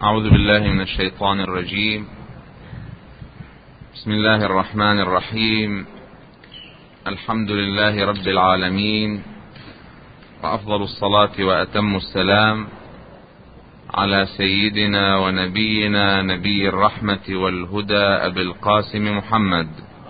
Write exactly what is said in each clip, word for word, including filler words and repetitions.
أعوذ بالله من الشيطان الرجيم. بسم الله الرحمن الرحيم. الحمد لله رب العالمين، وأفضل الصلاة وأتم السلام على سيدنا ونبينا نبي الرحمة والهدى أبي القاسم محمد.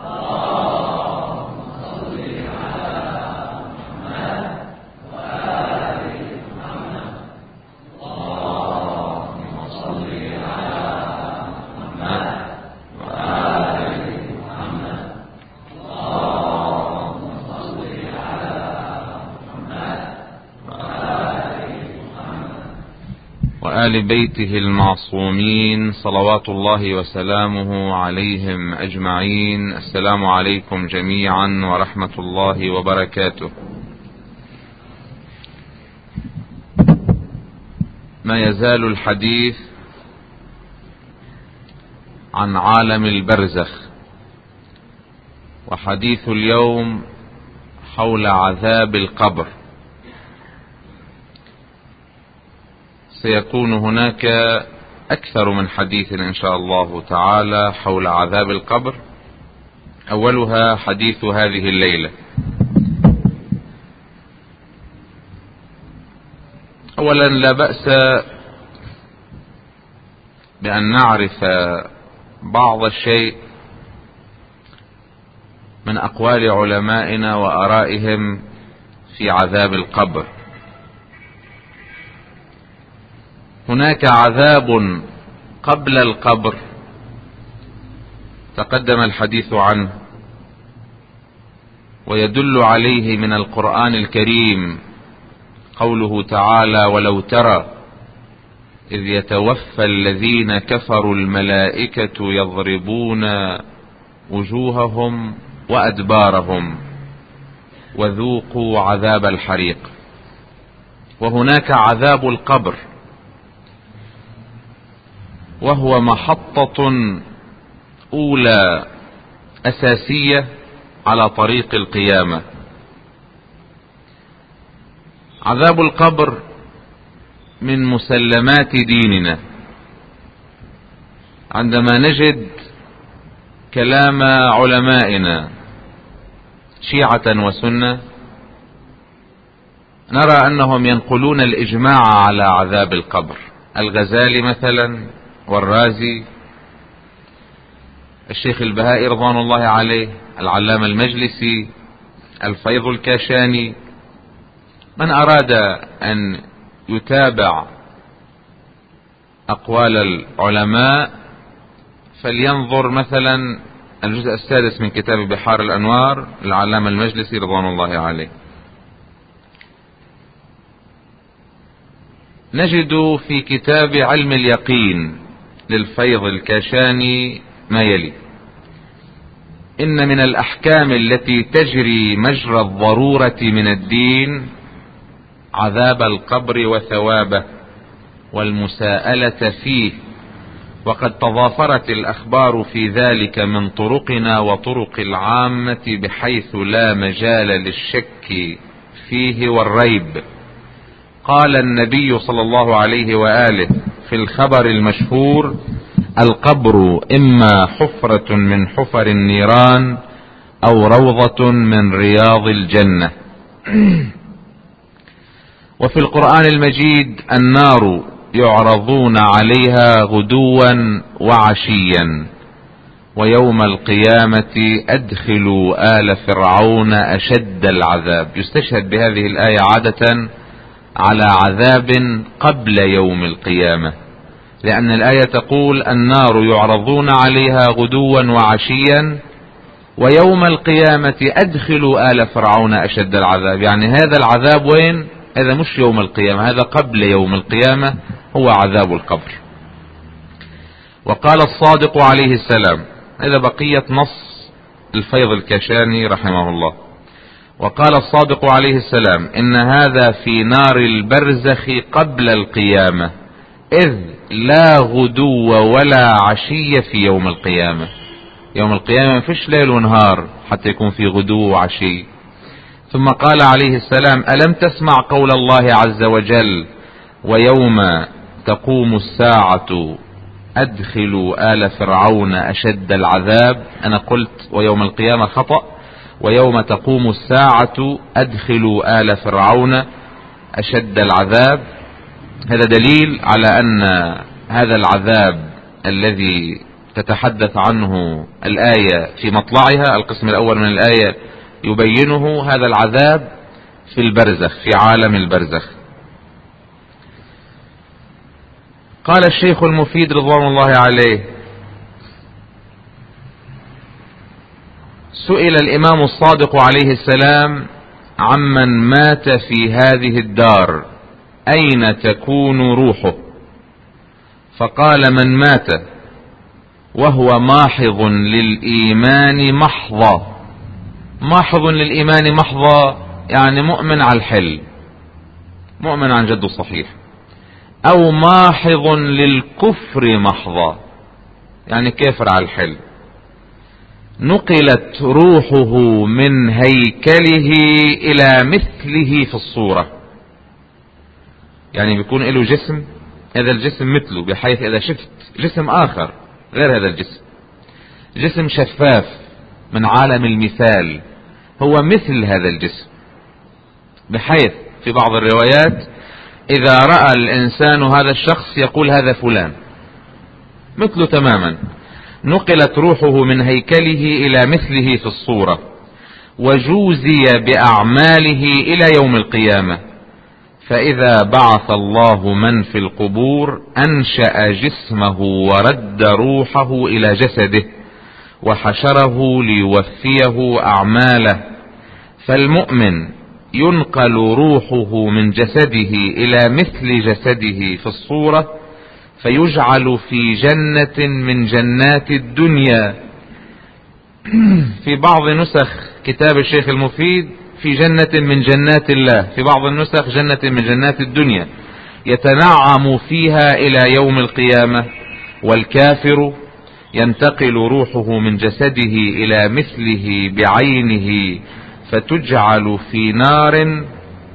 وآل بيته المعصومين صلوات الله وسلامه عليهم أجمعين. السلام عليكم جميعا ورحمة الله وبركاته. ما يزال الحديث عن عالم البرزخ، وحديث اليوم حول عذاب القبر. سيكون هناك أكثر من حديث إن شاء الله تعالى حول عذاب القبر، أولها حديث هذه الليلة. أولا، لا بأس بأن نعرف بعض الشيء من أقوال علمائنا وآرائهم في عذاب القبر. هناك عذاب قبل القبر تقدم الحديث عنه، ويدل عليه من القرآن الكريم قوله تعالى: ولو ترى إذ يتوفى الذين كفروا الملائكة يضربون وجوههم وأدبارهم وذوقوا عذاب الحريق. وهناك عذاب القبر، وهو محطة أولى أساسية على طريق القيامة. عذاب القبر من مسلمات ديننا. عندما نجد كلام علمائنا شيعة وسنة، نرى أنهم ينقلون الإجماع على عذاب القبر. الغزالي مثلا، والرازي، الشيخ البهائي رضوان الله عليه، العلامة المجلسي، الفيض الكاشاني. من أراد أن يتابع أقوال العلماء فلينظر مثلا الجزء السادس من كتاب بحار الأنوار للعلامة المجلسي رضوان الله عليه. نجد في كتاب علم اليقين للفيض الكاشاني ما يلي: إن من الأحكام التي تجري مجرى الضرورة من الدين عذاب القبر وثوابه والمساءلة فيه، وقد تضافرت الأخبار في ذلك من طرقنا وطرق العامة بحيث لا مجال للشك فيه والريب. قال النبي صلى الله عليه وآله في الخبر المشهور: القبر إما حفرة من حفر النيران أو روضة من رياض الجنة. وفي القرآن المجيد: النار يعرضون عليها غدوا وعشيا ويوم القيامة أدخلوا آل فرعون أشد العذاب. يستشهد بهذه الآية عادة على عذاب قبل يوم القيامة، لأن الآية تقول: النار يعرضون عليها غدوا وعشيا ويوم القيامة أدخلوا آل فرعون أشد العذاب. يعني هذا العذاب وين؟ هذا مش يوم القيامة، هذا قبل يوم القيامة، هو عذاب القبر. وقال الصادق عليه السلام، هذا بقية نص الفيض الكاشاني رحمه الله: وقال الصادق عليه السلام: إن هذا في نار البرزخ قبل القيامة، إذ لا غدو ولا عشي في يوم القيامة. يوم القيامة مفيش ليل ونهار حتى يكون في غدو وعشي. ثم قال عليه السلام: ألم تسمع قول الله عز وجل: ويوم تقوم الساعة أدخلوا آل فرعون أشد العذاب. أنا قلت ويوم القيامة خطأ، ويوم تقوم الساعة أدخلوا آل فرعون أشد العذاب. هذا دليل على أن هذا العذاب الذي تتحدث عنه الآية في مطلعها، القسم الأول من الآية يبينه، هذا العذاب في البرزخ، في عالم البرزخ. قال الشيخ المفيد رضوان الله عليه: سئل الإمام الصادق عليه السلام عمن مات في هذه الدار أين تكون روحه؟ فقال: من مات وهو ماحظ للإيمان محضا. ماحظ للإيمان محضا يعني مؤمن على الحل، مؤمن عن جد صحيح. أو ماحظ للكفر محضا يعني كافر على الحل. نقلت روحه من هيكله إلى مثله في الصورة، يعني بيكون له جسم، هذا الجسم مثله، بحيث إذا شفت جسم آخر غير هذا الجسم، جسم شفاف من عالم المثال، هو مثل هذا الجسم، بحيث في بعض الروايات إذا رأى الإنسان هذا الشخص يقول هذا فلان، مثله تماما. نقلت روحه من هيكله إلى مثله في الصورة، وجوزي بأعماله إلى يوم القيامة. فإذا بعث الله من في القبور أنشأ جسمه ورد روحه إلى جسده وحشره ليوفيه أعماله. فالمؤمن ينقل روحه من جسده إلى مثل جسده في الصورة، فيجعل في جنة من جنات الدنيا. في بعض نسخ كتاب الشيخ المفيد في جنة من جنات الله، في بعض النسخ جنة من جنات الدنيا، يتنعم فيها إلى يوم القيامة. والكافر ينتقل روحه من جسده إلى مثله بعينه، فتجعل في نار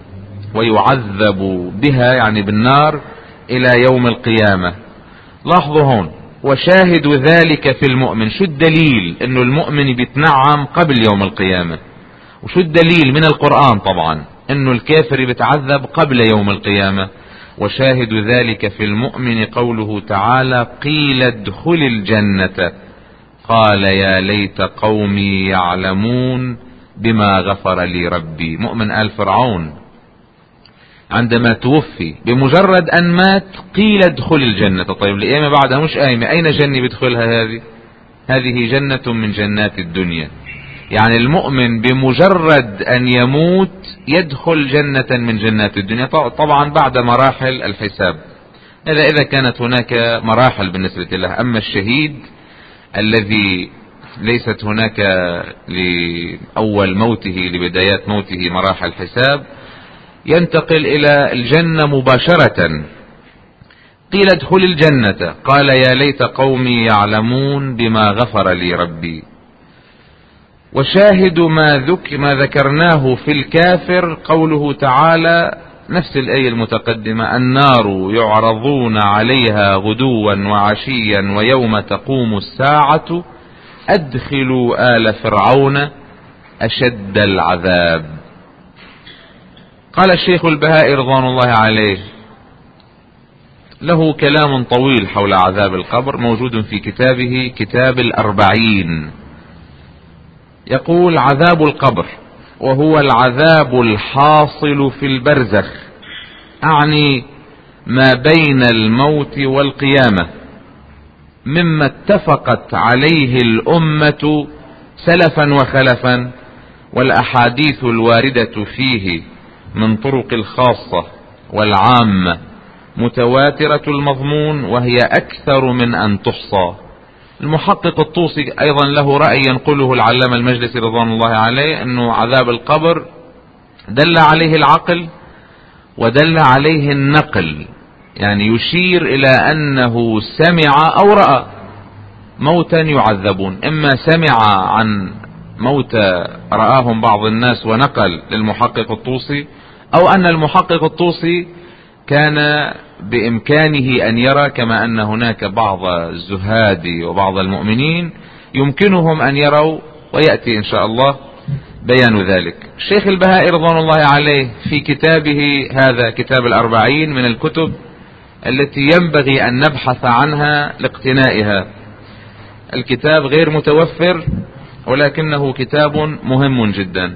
ويعذب بها يعني بالنار إلى يوم القيامة. لاحظوا هون: وشاهد ذلك في المؤمن. شو الدليل انه المؤمن بيتنعم قبل يوم القيامة؟ وشو الدليل من القرآن طبعا انه الكافر بيتعذب قبل يوم القيامة؟ وشاهد ذلك في المؤمن قوله تعالى: قيل ادخل الجنة قال يا ليت قومي يعلمون بما غفر لي ربي. مؤمن آل فرعون عندما توفي بمجرد ان مات قيل ادخل الجنة. طيب القيامة بعدها مش قايمة، اين جنة بدخلها؟ هذه هذه جنة من جنات الدنيا. يعني المؤمن بمجرد ان يموت يدخل جنة من جنات الدنيا، طبعا بعد مراحل الحساب، هذا اذا كانت هناك مراحل بالنسبة له. اما الشهيد الذي ليست هناك لأول موته لبدايات موته مراحل حساب، ينتقل إلى الجنة مباشرة. قيل ادخل الجنة قال يا ليت قومي يعلمون بما غفر لي ربي. وشاهد ما, ذك ما ذكرناه في الكافر قوله تعالى نفس الآية المتقدمة: النار يعرضون عليها غدوا وعشيا ويوم تقوم الساعة أدخلوا آل فرعون أشد العذاب. قال الشيخ البهائي رضوان الله عليه، له كلام طويل حول عذاب القبر موجود في كتابه كتاب الأربعين. يقول: عذاب القبر وهو العذاب الحاصل في البرزخ، أعني ما بين الموت والقيامة، مما اتفقت عليه الأمة سلفا وخلفا، والأحاديث الواردة فيه من طرق الخاصة والعامة متواترة المضمون، وهي أكثر من أن تحصى. المحقق الطوسي أيضا له رأي ينقله العلامة المجلسي رضوان الله عليه، أنه عذاب القبر دل عليه العقل ودل عليه النقل، يعني يشير إلى أنه سمع أو رأى موتا يعذبون. إما سمع عن موتى رآهم بعض الناس ونقل للمحقق الطوسي، أو أن المحقق الطوسي كان بإمكانه أن يرى، كما أن هناك بعض الزهاد وبعض المؤمنين يمكنهم أن يروا، ويأتي إن شاء الله بيان ذلك. الشيخ البهائي رضوان الله عليه في كتابه هذا، كتاب الأربعين، من الكتب التي ينبغي أن نبحث عنها لاقتنائها. الكتاب غير متوفر ولكنه كتاب مهم جدا.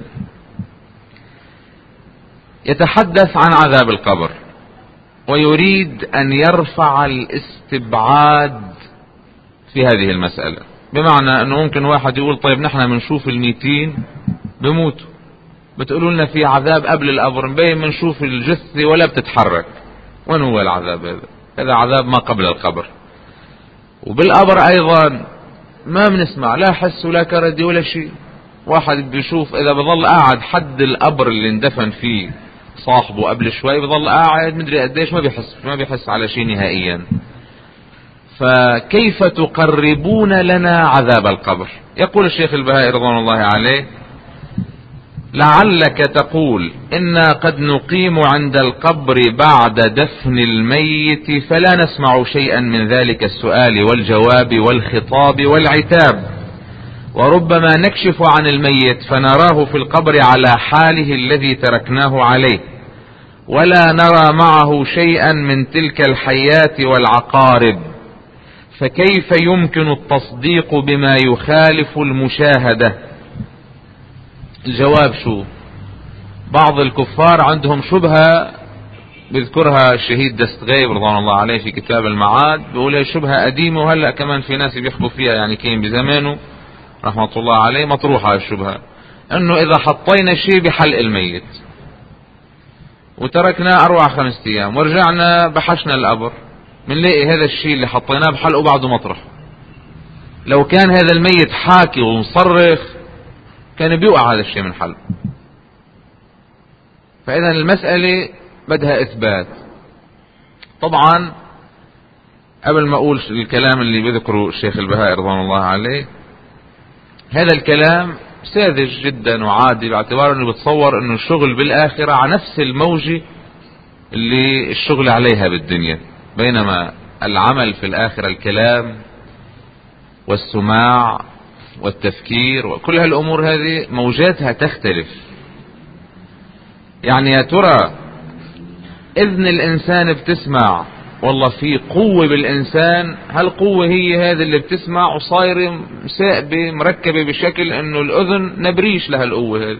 يتحدث عن عذاب القبر ويريد أن يرفع الاستبعاد في هذه المسألة، بمعنى أنه ممكن واحد يقول طيب نحن بنشوف الميتين بموتوا، بتقولوا لنا في عذاب قبل القبر، مبين بنشوف الجثة ولا بتتحرك، وين هو العذاب هذا؟ هذا عذاب ما قبل القبر. وبالقبر أيضا ما بنسمع لا حس ولا كردي ولا شيء. واحد بيشوف إذا بظل قاعد حد القبر اللي اندفن فيه صاحبه قبل شوي، بظل قاعد مدري قديش، ما بيحس ما بيحس على شيء نهائيا. فكيف تقربون لنا عذاب القبر؟ يقول الشيخ البهائي رضوان الله عليه: لعلك تقول إنا قد نقيم عند القبر بعد دفن الميت فلا نسمع شيئا من ذلك السؤال والجواب والخطاب والعتاب، وربما نكشف عن الميت فنراه في القبر على حاله الذي تركناه عليه، ولا نرى معه شيئا من تلك الحيات والعقارب، فكيف يمكن التصديق بما يخالف المشاهدة؟ الجواب شو؟ بعض الكفار عندهم شبهة بيذكرها الشهيد دستغيب رضوان الله عليه في كتاب المعاد، بيقول هي شبهة قديمة وهلأ كمان في ناس بيحبوا فيها، يعني كين بزمانه رحمة الله عليه مطروحة الشبهة، انه اذا حطينا شيء بحلق الميت وتركنا اربع خمس ايام ورجعنا بحشنا القبر، منلاقي هذا الشيء اللي حطيناه بحلقه بعده مطرح. لو كان هذا الميت حاكي ومصرخ كان بيوقع هذا الشيء من حلقه. فاذا المسألة بدها اثبات. طبعا قبل ما اقول الكلام اللي بذكره الشيخ البهائي رضوان الله عليه، هذا الكلام ساذج جدا وعادي، باعتبار انه بتصور انه الشغل بالاخرة على نفس الموجة اللي الشغل عليها بالدنيا، بينما العمل في الاخرة الكلام والسماع والتفكير وكل هالامور هذه موجاتها تختلف. يعني يا ترى اذن الانسان بتسمع، والله في قوة بالانسان، هالقوة هي هذه اللي بتسمع وصايرة مساقبة مركبة بشكل انه الاذن نبريش لها القوة هذه.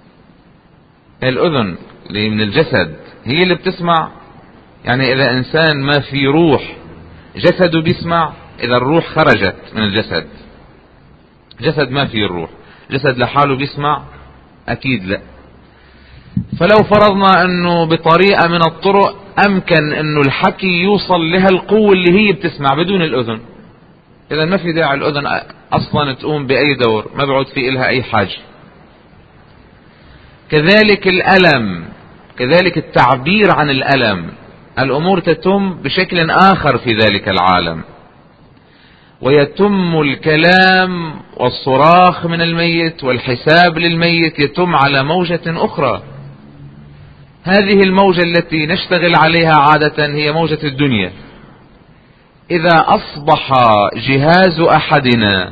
الاذن اللي من الجسد هي اللي بتسمع. يعني اذا انسان ما في روح جسده بيسمع، اذا الروح خرجت من الجسد، جسد ما فيه الروح، جسد لحاله بيسمع؟ اكيد لا. فلو فرضنا انه بطريقة من الطرق امكن انه الحكي يوصل لها القوة اللي هي بتسمع بدون الاذن، اذا ما في داعي الاذن اصلا تقوم باي دور، ما بعد في الها اي حاجة. كذلك الالم، كذلك التعبير عن الالم، الامور تتم بشكل اخر في ذلك العالم، ويتم الكلام والصراخ من الميت والحساب للميت يتم على موجة اخرى. هذه الموجة التي نشتغل عليها عادة هي موجة الدنيا. إذا أصبح جهاز أحدنا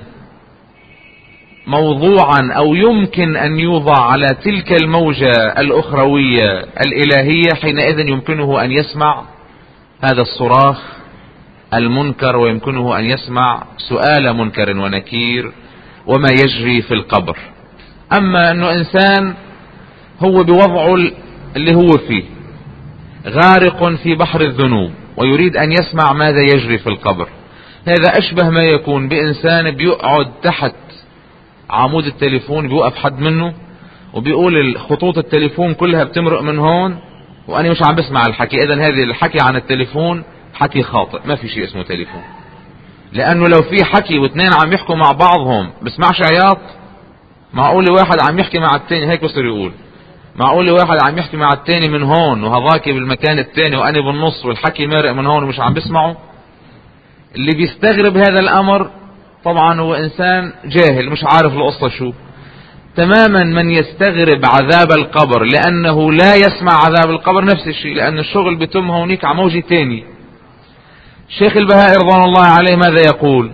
موضوعا أو يمكن أن يوضع على تلك الموجة الأخروية الإلهية، حينئذ يمكنه أن يسمع هذا الصراخ المنكر، ويمكنه أن يسمع سؤال منكر ونكير وما يجري في القبر. أما أنه إنسان هو بوضعه اللي هو فيه غارق في بحر الذنوب ويريد أن يسمع ماذا يجري في القبر، هذا أشبه ما يكون بإنسان بيقعد تحت عمود التليفون، بيوقف حد منه وبيقول خطوط التليفون كلها بتمرق من هون وأنا مش عم بسمع الحكي. إذن هذه الحكي عن التليفون حكي خاطئ، ما في شيء اسمه تليفون، لأنه لو في حكي واثنين عم يحكوا مع بعضهم بسمعش عياط؟ معقول واحد عم يحكي مع التاني هيك بصير يقول، معقول واحد عم يحكي مع التاني من هون وهذاك بالمكان التاني وأنا بالنص والحكي مارق من هون ومش عم بسمعه؟ اللي بيستغرب هذا الأمر طبعا هو إنسان جاهل مش عارف القصة شو. تماما من يستغرب عذاب القبر لأنه لا يسمع عذاب القبر نفس الشيء، لأن الشغل بتم هونيك على موجة تاني. الشيخ البهائي رضوان الله عليه ماذا يقول؟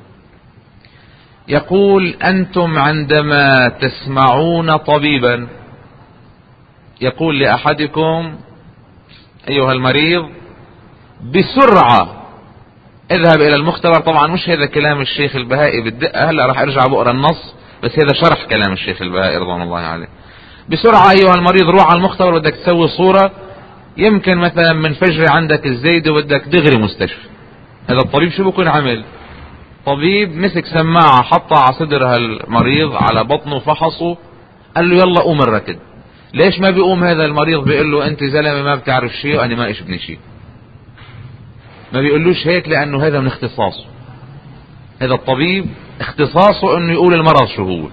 يقول: أنتم عندما تسمعون طبيبا يقول لأحدكم أيها المريض بسرعة اذهب إلى المختبر، طبعا مش هذا كلام الشيخ البهائي بالدقة، هلا راح ارجع بقرا النص، بس هذا شرح كلام الشيخ البهائي رضوان الله عليه. بسرعة أيها المريض روح على المختبر، بدك تسوي صورة، يمكن مثلا من فجر عندك الزايدة وبدك دغري مستشفى. هذا الطبيب شو بكون عمل؟ طبيب مسك سماعة حطها على صدر هالمريض على بطنه فحصه، قال له يلا قوم الركض. ليش ما بيقوم هذا المريض بيقول له انت زلمة ما بتعرف شيء وانا ما اشبني شيء؟ ما بيقولوش هيك لانه هذا من اختصاصه. هذا الطبيب اختصاصه انه يقول المرض شو هو.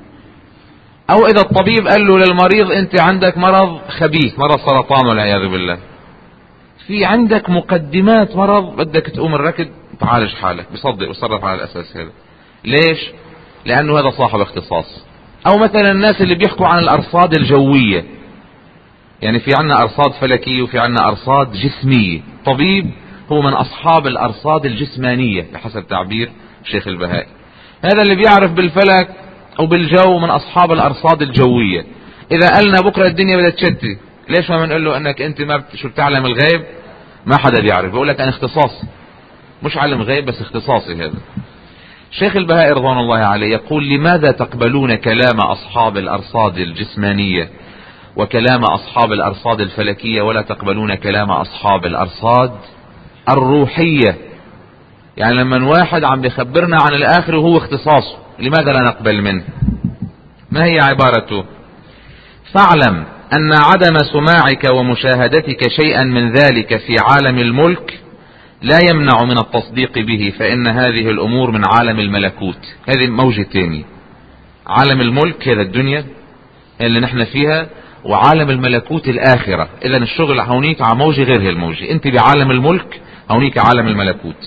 او اذا الطبيب قال له للمريض انت عندك مرض خبيث، مرض سرطان والعياذ بالله، في عندك مقدمات مرض بدك تقوم الركض تعالج حالك، بصدق وصرف على الاساس هذا. ليش؟ لانه هذا صاحب اختصاص. او مثلا الناس اللي بيحكوا عن الارصاد الجوية، يعني في عنا ارصاد فلكية وفي عنا ارصاد جسمية، طبيب هو من اصحاب الارصاد الجسمانية بحسب تعبير شيخ البهائي. هذا اللي بيعرف بالفلك او بالجو من اصحاب الارصاد الجوية. اذا قالنا بكرة الدنيا بدها تشتي، ليش ما بنقول له انك انت ما شو بتعلم الغيب؟ ما حدا بيعرف، بقول لك انا اختصاصي، مش علم غيب بس اختصاصي هذا. شيخ البهائي رضوان الله عليه يقول: لماذا تقبلون كلام اصحاب الارصاد الجسمانية وكلام اصحاب الارصاد الفلكية ولا تقبلون كلام اصحاب الارصاد الروحية؟ يعني لما واحد عم بيخبرنا عن الاخر وهو اختصاصه، لماذا لا نقبل منه؟ ما هي عبارته؟ فاعلم ان عدم سماعك ومشاهدتك شيئا من ذلك في عالم الملك لا يمنع من التصديق به، فإن هذه الأمور من عالم الملكوت. هذه موجة تاني، عالم الملك هذا الدنيا اللي نحن فيها، وعالم الملكوت الآخرة. إذن الشغل هونيك على موجة غير هي الموجة، أنت بعالم الملك، هونيك عالم الملكوت.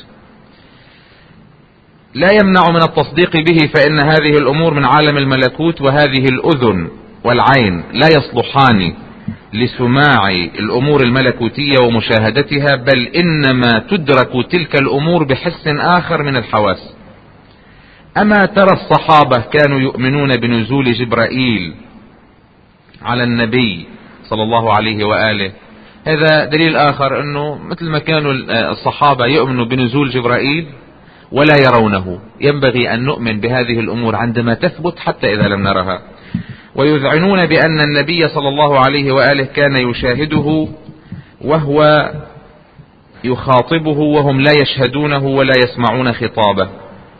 لا يمنع من التصديق به فإن هذه الأمور من عالم الملكوت، وهذه الأذن والعين لا يصلحان لسماع الأمور الملكوتية ومشاهدتها، بل إنما تدرك تلك الأمور بحس آخر من الحواس. أما ترى الصحابة كانوا يؤمنون بنزول جبرائيل على النبي صلى الله عليه وآله. هذا دليل آخر أنه مثل ما كانوا الصحابة يؤمنوا بنزول جبرائيل ولا يرونه، ينبغي أن نؤمن بهذه الأمور عندما تثبت حتى إذا لم نرها. ويذعنون بأن النبي صلى الله عليه وآله كان يشاهده وهو يخاطبه وهم لا يشهدونه ولا يسمعون خطابه.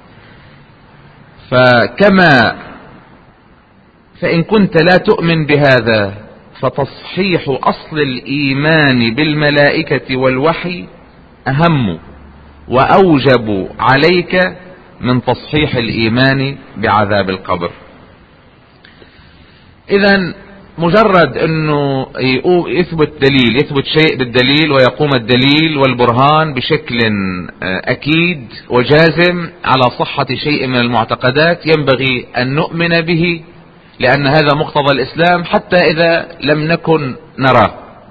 فكما فإن كنت لا تؤمن بهذا فتصحيح أصل الإيمان بالملائكة والوحي أهم وأوجب عليك من تصحيح الإيمان بعذاب القبر. إذن مجرد أنه يثبت دليل، يثبت شيء بالدليل ويقوم الدليل والبرهان بشكل أكيد وجازم على صحة شيء من المعتقدات، ينبغي أن نؤمن به، لأن هذا مقتضى الإسلام حتى إذا لم نكن نراه.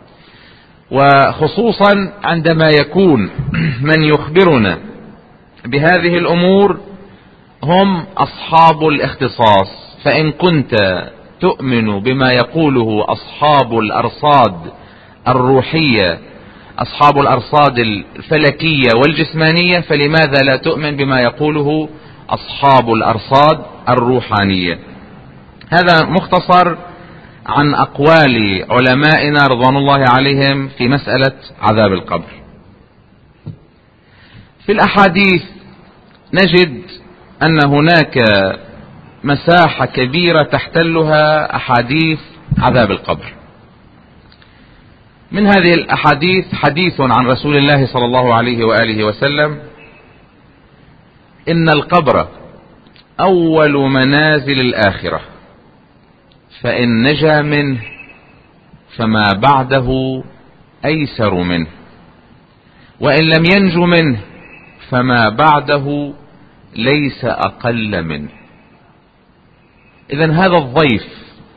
وخصوصا عندما يكون من يخبرنا بهذه الأمور هم أصحاب الاختصاص. فإن كنت تؤمن بما يقوله أصحاب الأرصاد الروحية، أصحاب الأرصاد الفلكية والجسمانية، فلماذا لا تؤمن بما يقوله أصحاب الأرصاد الروحانية؟ هذا مختصر عن أقوال علمائنا رضوان الله عليهم في مسألة عذاب القبر. في الأحاديث نجد أن هناك مساحة كبيرة تحتلها أحاديث عذاب القبر. من هذه الأحاديث حديث عن رسول الله صلى الله عليه وآله وسلم: إن القبر أول منازل الآخرة، فإن نجا منه فما بعده أيسر منه، وإن لم ينجو منه فما بعده ليس أقل منه. إذن هذا الضيف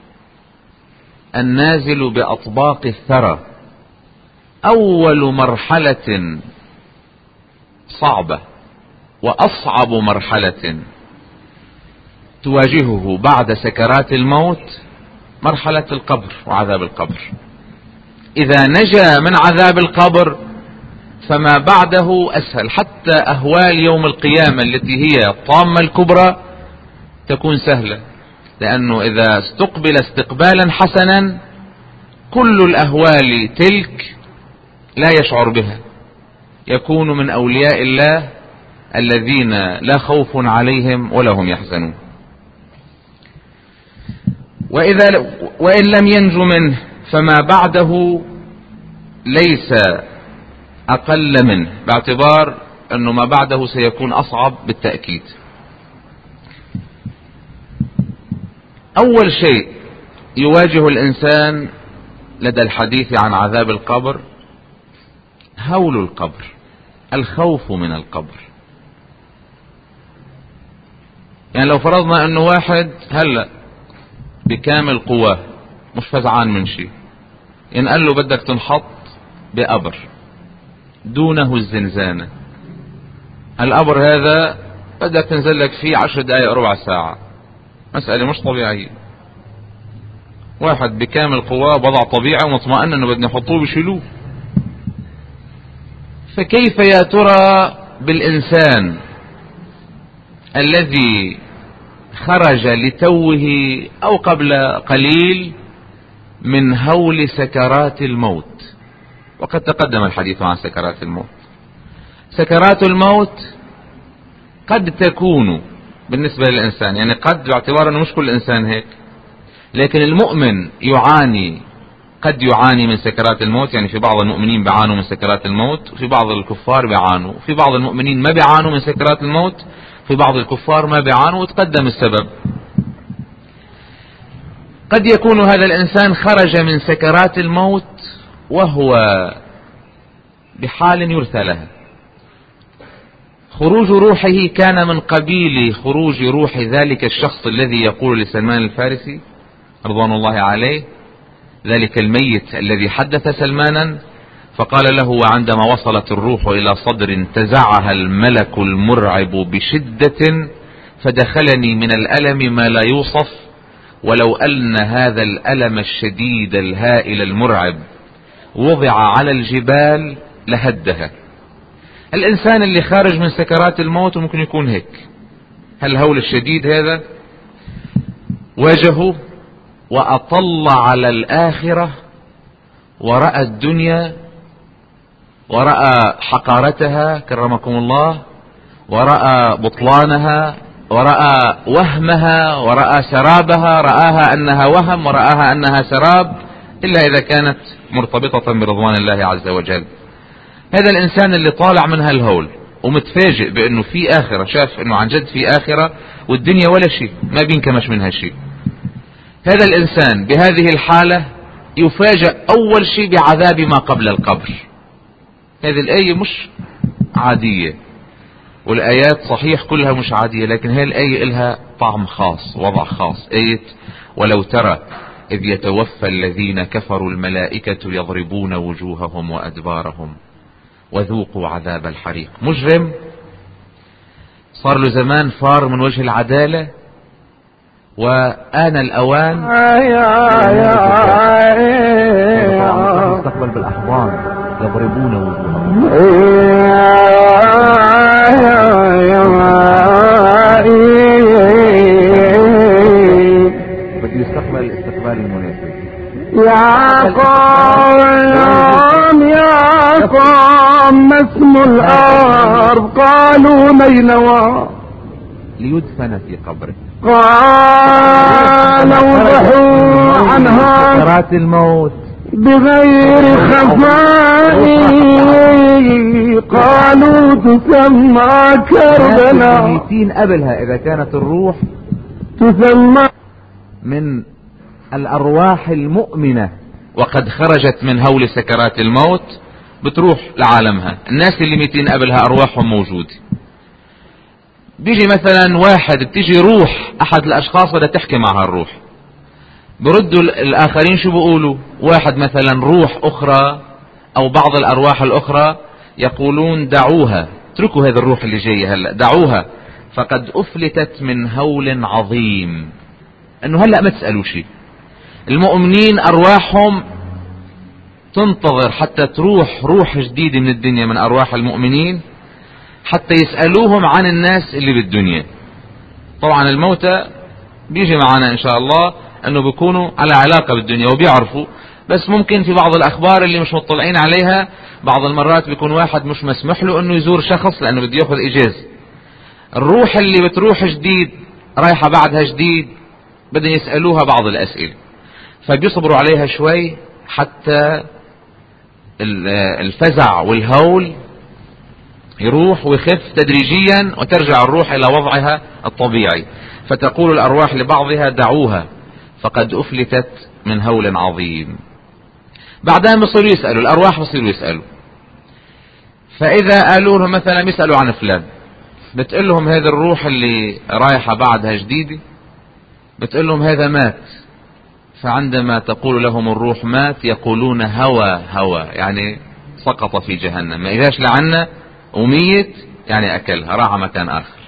النازل بأطباق الثرى أول مرحلة صعبة وأصعب مرحلة تواجهه بعد سكرات الموت مرحلة القبر وعذاب القبر. إذا نجا من عذاب القبر فما بعده أسهل، حتى أهوال يوم القيامة التي هي الطامة الكبرى تكون سهلة، لأنه إذا استقبل استقبالا حسنا كل الأهوال تلك لا يشعر بها، يكون من أولياء الله الذين لا خوف عليهم ولا هم يحزنون. وإذا وإن لم ينجو منه فما بعده ليس أقل منه، باعتبار أنه ما بعده سيكون أصعب بالتأكيد. أول شيء يواجه الإنسان لدى الحديث عن عذاب القبر هول القبر، الخوف من القبر. يعني لو فرضنا أنه واحد هلأ بكامل قواه مش فزعان من شيء، ينقال له بدك تنحط بقبر دونه الزنزانة، القبر هذا بدك تنزل لك فيه عشر دقائق ربع ساعة، مسألة مش طبيعية. واحد بكامل قواه وضع طبيعي ومطمئن انه بدنا يحطوه بيشيلوه. فكيف يا ترى بالإنسان الذي خرج لتوه أو قبل قليل من هول سكرات الموت؟ وقد تقدم الحديث عن سكرات الموت. سكرات الموت قد تكون بالنسبة للإنسان، يعني قد باعتبار أنه مش كل إنسان هيك، لكن المؤمن يعاني، قد يعاني من سكرات الموت. يعني في بعض المؤمنين بيعانوا من سكرات الموت، وفي بعض الكفار بيعانوا، في بعض المؤمنين ما بيعانوا من سكرات الموت، في بعض الكفار ما بيعانوا، وتقدم السبب. قد يكون هذا الإنسان خرج من سكرات الموت وهو بحال يرثى لها، خروج روحه كان من قبيل خروج روح ذلك الشخص الذي يقول لسلمان الفارسي رضوان الله عليه، ذلك الميت الذي حدث سلمانا فقال له: وعندما وصلت الروح إلى صدر انتزعها الملك المرعب بشدة فدخلني من الألم ما لا يوصف، ولو أن هذا الألم الشديد الهائل المرعب وضع على الجبال لهدها. الإنسان اللي خارج من سكرات الموت ممكن يكون هيك، هالهول الشديد هذا واجهه وأطل على الآخرة ورأى الدنيا ورأى حقارتها كرمكم الله، ورأى بطلانها، ورأى وهمها، ورأى سرابها، رآها أنها وهم ورآها أنها سراب، إلا إذا كانت مرتبطة برضوان الله عز وجل. هذا الإنسان اللي طالع من هالهول ومتفاجئ بأنه في آخرة، شاف أنه عن جد في آخرة والدنيا ولا شيء، ما بينكمش منها شيء. هذا الإنسان بهذه الحالة يفاجأ أول شيء بعذاب ما قبل القبر. هذه الآية مش عادية، والآيات صحيح كلها مش عادية، لكن هذه الآية لها طعم خاص، وضع خاص. آية ولو ترى إذ يتوفى الذين كفروا الملائكة يضربون وجوههم وأدبارهم وذوقوا عذاب الحريق. مجرم صار له زمان فار من وجه العدالة، وآن الأوان يستقبل بالأحضان يضربون وجوههم. بدي يستقبل الاستقبال المناسب. يا قوم يا قوم ما اسم الأرض؟ قالوا نينوى ليدفن في قبره. قالوا ضحوا عنها سكرات الموت بغير خفاء، قالوا تسمى كربلاء. ميتين قبلها إذا كانت الروح تسمى من الأرواح المؤمنة وقد خرجت من هول سكرات الموت بتروح لعالمها. الناس اللي ميتين قبلها أرواحهم موجودة. بيجي مثلا واحد، بتيجي روح احد الاشخاص بدها تحكي معها الروح، بردوا الاخرين شو بيقولوا؟ واحد مثلا روح اخرى او بعض الارواح الاخرى يقولون دعوها، اتركوا هذا الروح اللي جاية هلا، دعوها فقد افلتت من هول عظيم. انه هلا ما تسألوا شيء. المؤمنين ارواحهم تنتظر حتى تروح روح جديدة من الدنيا من ارواح المؤمنين حتى يسألوهم عن الناس اللي بالدنيا. طبعا الموتى بيجي معنا ان شاء الله انه بيكونوا على علاقة بالدنيا وبيعرفوا، بس ممكن في بعض الاخبار اللي مش مطلعين عليها بعض المرات بيكون واحد مش مسمح له انه يزور شخص لانه بده ياخذ اجازة. الروح اللي بتروح جديد رايحة بعدها جديد بدهم يسألوها بعض الاسئلة، فبيصبروا عليها شوي حتى الفزع والهول يروح ويخف تدريجيا وترجع الروح الى وضعها الطبيعي. فتقول الارواح لبعضها دعوها فقد افلتت من هول عظيم. بعدها بصيروا يسألوا الارواح، بصيروا يسألوا، فاذا قالوا لهم مثلا يسألوا عن فلان، بتقول لهم هذا الروح اللي رايحة بعدها جديدة بتقول لهم هذا مات. فعندما تقول لهم الروح مات يقولون هوى هوى، يعني سقط في جهنم، ما إذاش لعنا وميت يعني أكلها راح مكان آخر.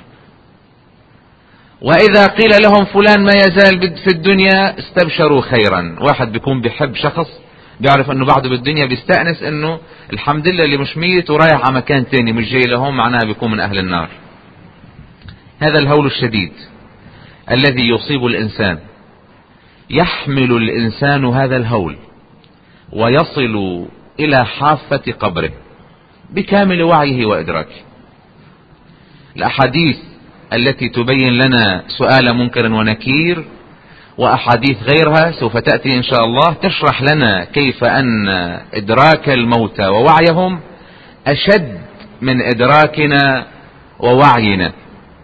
وإذا قيل لهم فلان ما يزال في الدنيا استبشروا خيرا. واحد بيكون بيحب شخص بيعرف انه بعده بالدنيا بيستأنس انه الحمد لله اللي مش ميت ورايح على مكان تاني مش جاي لهم، معناها بيكون من أهل النار. هذا الهول الشديد الذي يصيب الإنسان، يحمل الإنسان هذا الهول ويصل إلى حافة قبره بكامل وعيه وإدراكه. الأحاديث التي تبين لنا سؤال منكر ونكير وأحاديث غيرها سوف تأتي إن شاء الله تشرح لنا كيف أن إدراك الموتى ووعيهم أشد من إدراكنا ووعينا.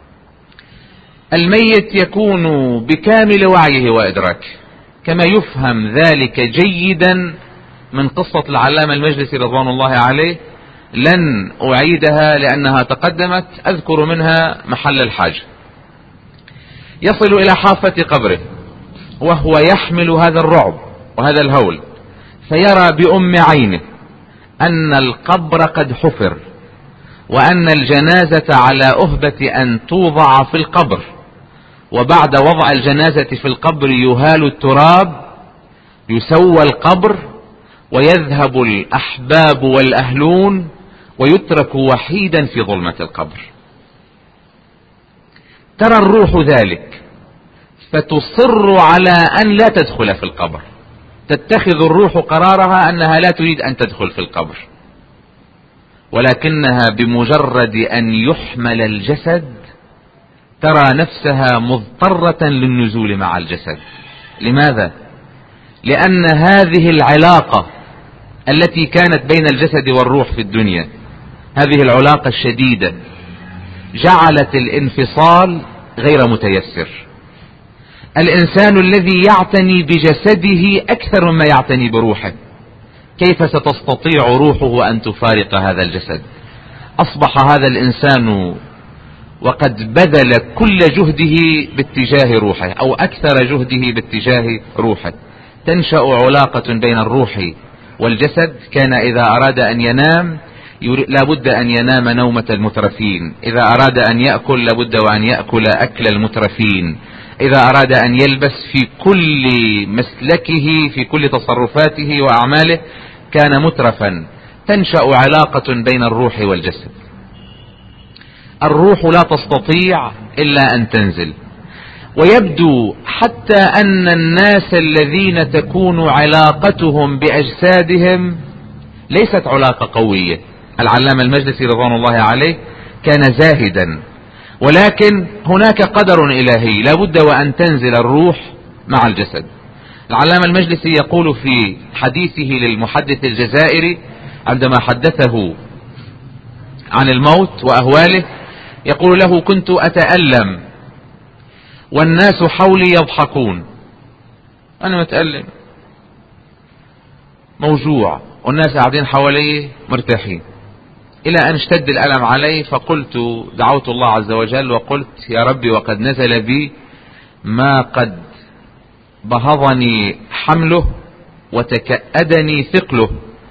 الميت يكون بكامل وعيه وإدراكه، كما يفهم ذلك جيدا من قصة العلامة المجلسي رضوان الله عليه، لن أعيدها لأنها تقدمت، أذكر منها محل الحاجة. يصل إلى حافة قبره وهو يحمل هذا الرعب وهذا الهول، فيرى بأم عينه أن القبر قد حفر، وأن الجنازة على أهبة أن توضع في القبر، وبعد وضع الجنازة في القبر يهال التراب، يسوى القبر، ويذهب الأحباب والأهلون، ويترك وحيدا في ظلمة القبر. ترى الروح ذلك فتصر على أن لا تدخل في القبر، تتخذ الروح قرارها أنها لا تريد أن تدخل في القبر، ولكنها بمجرد أن يحمل الجسد ترى نفسها مضطرة للنزول مع الجسد. لماذا؟ لأن هذه العلاقة التي كانت بين الجسد والروح في الدنيا، هذه العلاقة الشديدة جعلت الانفصال غير متيسر. الإنسان الذي يعتني بجسده أكثر مما يعتني بروحه، كيف ستستطيع روحه أن تفارق هذا الجسد؟ أصبح هذا الإنسان وقد بذل كل جهده باتجاه روحه أو أكثر جهده باتجاه روحه. تنشأ علاقة بين الروح والجسد. كان إذا أراد أن ينام لابد أن ينام نومة المترفين، إذا أراد أن يأكل لابد وأن يأكل أكل المترفين، إذا أراد أن يلبس، في كل مسلكه في كل تصرفاته وأعماله كان مترفا. تنشأ علاقة بين الروح والجسد. الروح لا تستطيع إلا أن تنزل. ويبدو حتى أن الناس الذين تكون علاقتهم بأجسادهم ليست علاقة قوية. العلامة المجلسي رضوان الله عليه كان زاهدا، ولكن هناك قدر إلهي لابد وأن تنزل الروح مع الجسد. العلامة المجلسي يقول في حديثه للمحدث الجزائري عندما حدثه عن الموت وأهواله، يقول له: كنت أتألم والناس حولي يضحكون. أنا متألم موجوع والناس قاعدين حوالي مرتاحين. إلى أن اشتد الألم علي، فقلت دعوت الله عز وجل وقلت يا ربي وقد نزل بي ما قد بهضني حمله وتكأدني ثقله،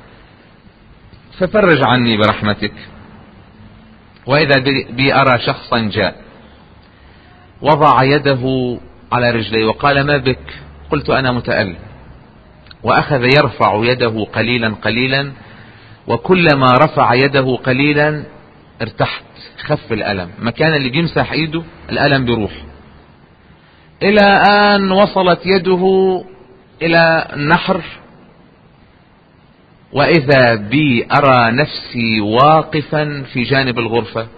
ففرج عني برحمتك. وإذا بي أرى شخصا جاء وضع يده على رجلي وقال ما بك؟ قلت أنا متألم، وأخذ يرفع يده قليلا قليلا، وكلما رفع يده قليلا ارتحت، خف الألم، مكان اللي بيمسح ايده الألم بيروح، إلى أن وصلت يده إلى النحر، وإذا بي أرى نفسي واقفا في جانب الغرفة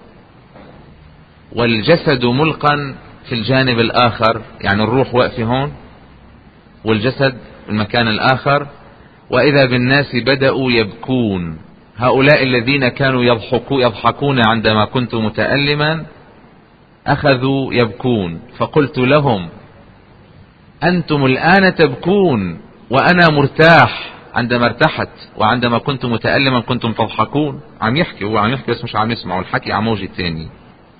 والجسد ملقا في الجانب الآخر، يعني الروح واقفة هون والجسد في المكان الآخر. وإذا بالناس بدأوا يبكون، هؤلاء الذين كانوا يضحكوا يضحكون عندما كنت متألما أخذوا يبكون، فقلت لهم أنتم الآن تبكون وأنا مرتاح عندما ارتحت، وعندما كنت متألما كنتم تضحكون. عم يحكي، هو عم يحكي بس مش عم يسمعوا، الحكي عم موجة تاني.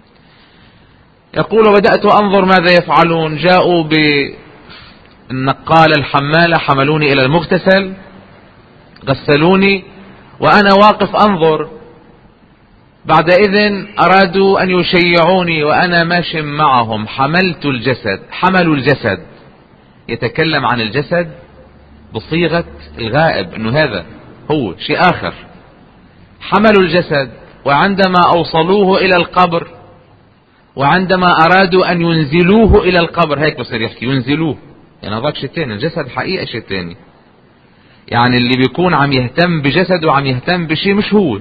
يقول بدأت أنظر ماذا يفعلون، جاءوا بالنقالة الحمالة حملوني إلى المغتسل غسلوني وأنا واقف أنظر. بعد إذن أرادوا أن يشيعوني وأنا ماشي معهم، حملت الجسد، حملوا الجسد، يتكلم عن الجسد بصيغة الغائب انه هذا هو شيء آخر. حملوا الجسد، وعندما أوصلوه إلى القبر، وعندما أرادوا أن ينزلوه إلى القبر، هيك بصير يحكي ينزلوه، يعني هذاك شيء تاني، الجسد حقيقة شيء تاني. يعني اللي بيكون عم يهتم بجسده وعم يهتم بشيء مش هو،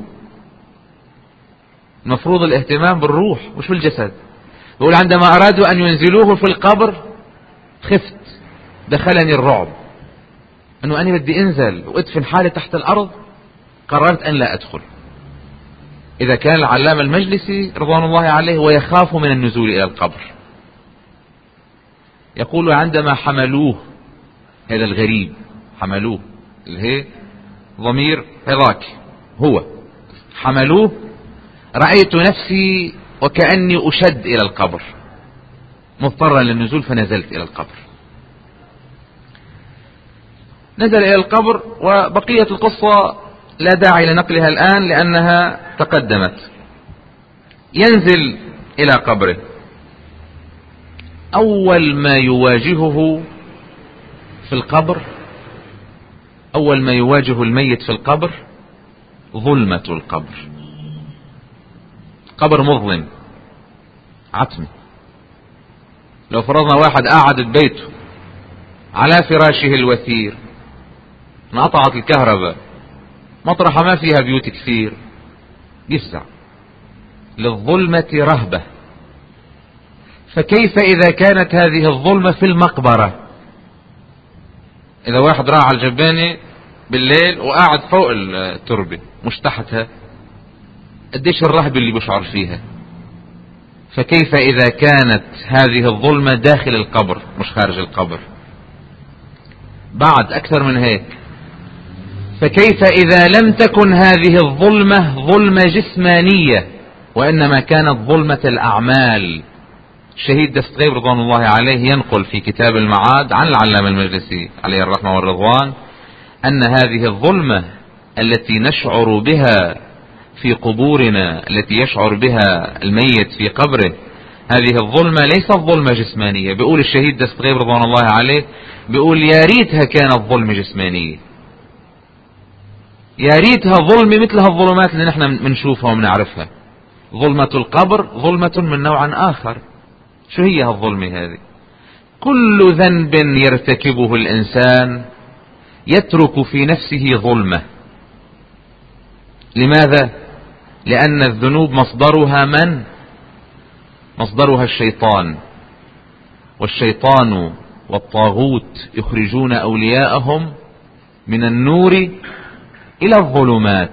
المفروض الاهتمام بالروح مش بالجسد. يقول عندما أرادوا أن ينزلوه في القبر خفت، دخلني الرعب أنه أنا بدي أنزل وأدفن حالي تحت الأرض، قررت أن لا أدخل. إذا كان العلامة المجلسي رضوان الله عليه ويخاف من النزول إلى القبر، يقول عندما حملوه، هذا الغريب حملوه اللي هي ضمير هذاك هو، حملوه رأيت نفسي وكأني أشد إلى القبر مضطرا للنزول، فنزلت إلى القبر. نزل إلى القبر، وبقية القصة لا داعي لنقلها الآن لأنها تقدمت. ينزل إلى قبره، أول ما يواجهه في القبر، أول ما يواجه الميت في القبر ظلمة القبر. قبر مظلم عتمي. لو فرضنا واحد قاعد ببيته على فراشه الوثير، انقطعت الكهرباء، مطرحة ما فيها بيوت كثير، يفزع، للظلمة رهبة. فكيف إذا كانت هذه الظلمة في المقبرة؟ إذا واحد راح على الجبانة بالليل وقاعد فوق التربة مش تحتها، قديش الرهبة اللي بشعر فيها؟ فكيف إذا كانت هذه الظلمة داخل القبر مش خارج القبر؟ بعد أكثر من هيك، فكيف إذا لم تكن هذه الظلمة ظلمة جسمانية وإنما كانت ظلمة الأعمال؟ الشهيد دستغيب رضوان الله عليه ينقل في كتاب المعاد عن العلامة المجلسي عليه الرحمة والرضوان أن هذه الظلمة التي نشعر بها في قبورنا، التي يشعر بها الميت في قبره، هذه الظلمة ليست ظلمة جسمانية. بيقول الشهيد دستغيب رضوان الله عليه، بيقول يا ريتها كانت ظلمة جسمانية، يا ريتها ظلمة مثل هالظلمات اللي نحن بنشوفها وبنعرفها. ظلمة القبر ظلمة من نوع آخر. شو هي هالظلمة هذه؟ كل ذنب يرتكبه الإنسان يترك في نفسه ظلمة. لماذا؟ لأن الذنوب مصدرها من؟ مصدرها الشيطان، والشيطان والطاغوت يخرجون أولياءهم من النور إلى الظلمات،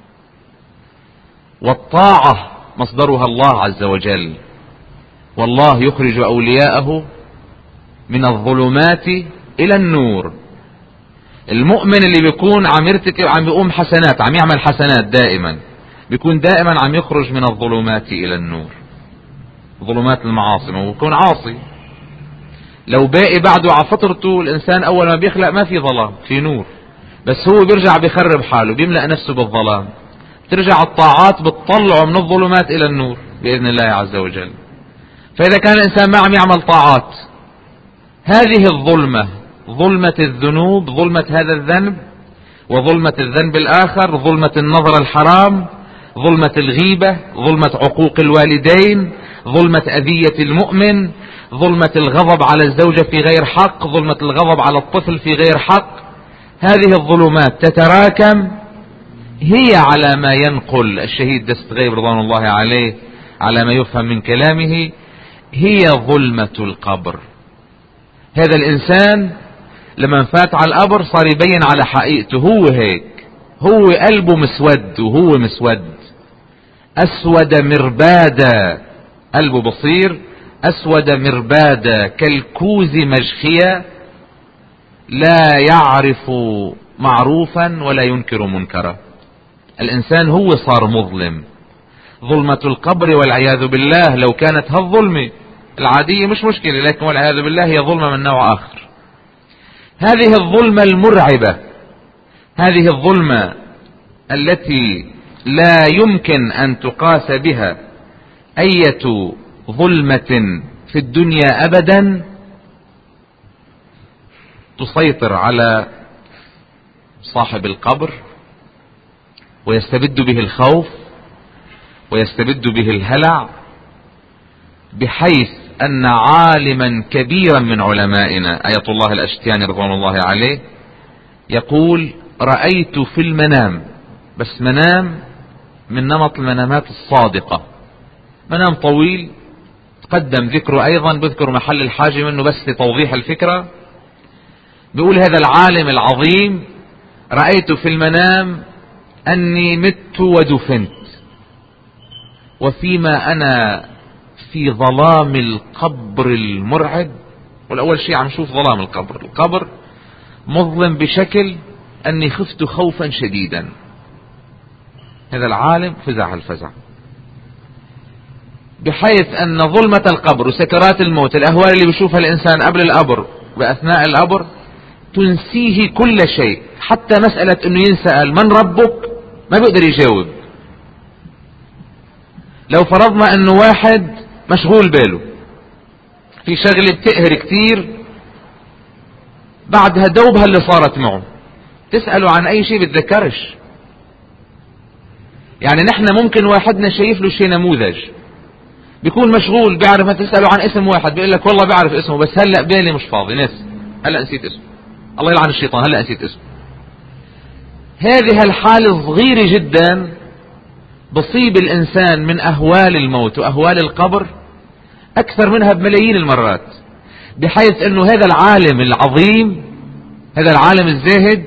والطاعة مصدرها الله عز وجل، والله يخرج أولياءه من الظلمات إلى النور. المؤمن اللي بيكون عم يرتكب، عم بيقوم حسنات، عم يعمل حسنات دائما، بيكون دائما عم يخرج من الظلمات الى النور، ظلمات المعاصي، ويكون عاصي. لو باقي بعده على فطرته، الانسان اول ما بيخلق ما في ظلام، في نور، بس هو بيرجع بيخرب حاله، بيملأ نفسه بالظلام. ترجع الطاعات بتطلعه من الظلمات الى النور باذن الله عز وجل. فاذا كان الانسان ما عم يعمل طاعات، هذه الظلمة، ظلمة الذنوب، ظلمة هذا الذنب وظلمة الذنب الاخر، ظلمة النظر الحرام، ظلمة الغيبة، ظلمة عقوق الوالدين، ظلمة اذية المؤمن، ظلمة الغضب على الزوجة في غير حق، ظلمة الغضب على الطفل في غير حق. هذه الظلمات تتراكم، هي على ما ينقل الشهيد دست غيب رضوان الله عليه على ما يفهم من كلامه، هي ظلمة القبر. هذا الانسان لما فات على القبر صار يبين على حقيقته، هو هيك، هو قلبه مسود، وهو مسود اسود مربادا، قلبه بصير اسود مربادا كالكوز مجخيا، لا يعرف معروفا ولا ينكر منكرا. الانسان هو صار مظلم، ظلمة القبر والعياذ بالله. لو كانت هالظلمة العادية مش مشكلة، لكن والعياذ بالله هي ظلمة من نوع اخر. هذه الظلمة المرعبة، هذه الظلمة التي لا يمكن ان تقاس بها اية ظلمة في الدنيا ابدا، تسيطر على صاحب القبر ويستبد به الخوف ويستبد به الهلع، بحيث ان عالما كبيرا من علمائنا آية الله الأشتياني رضوان الله عليه يقول: رأيت في المنام، بس منام من نمط المنامات الصادقة، منام طويل تقدم ذكره ايضا، بذكر محل الحاجة منه بس لتوضيح الفكرة. بيقول هذا العالم العظيم: رأيت في المنام اني مت ودفنت، وفيما انا في ظلام القبر المرعب. والاول شيء عم شوف ظلام القبر، القبر مظلم بشكل اني خفت خوفا شديدا. هذا العالم فزع الفزع، بحيث ان ظلمة القبر وسكرات الموت، الاهوال اللي بيشوفها الانسان قبل القبر واثناء القبر، تنسيه كل شيء، حتى مسألة انه ينسأل من ربك ما بيقدر يجاوب. لو فرضنا انه واحد مشغول باله في شغلة بتقهر كتير، بعدها دوبها اللي صارت معه، تسأله عن اي شيء بتذكرش. يعني نحن ممكن واحدنا شايف له شيء نموذج، بيكون مشغول بيعرف، ما تسأله عن اسم واحد بيقول لك والله بعرف اسمه بس هلأ بالي مش فاضي، ناس هلأ نسيت اسمه، الله يلعن الشيطان هلأ نسيت اسمه. هذه الحالة صغيرة جدا بصيب الانسان من اهوال الموت واهوال القبر اكثر منها بملايين المرات، بحيث انه هذا العالم العظيم، هذا العالم الزاهد،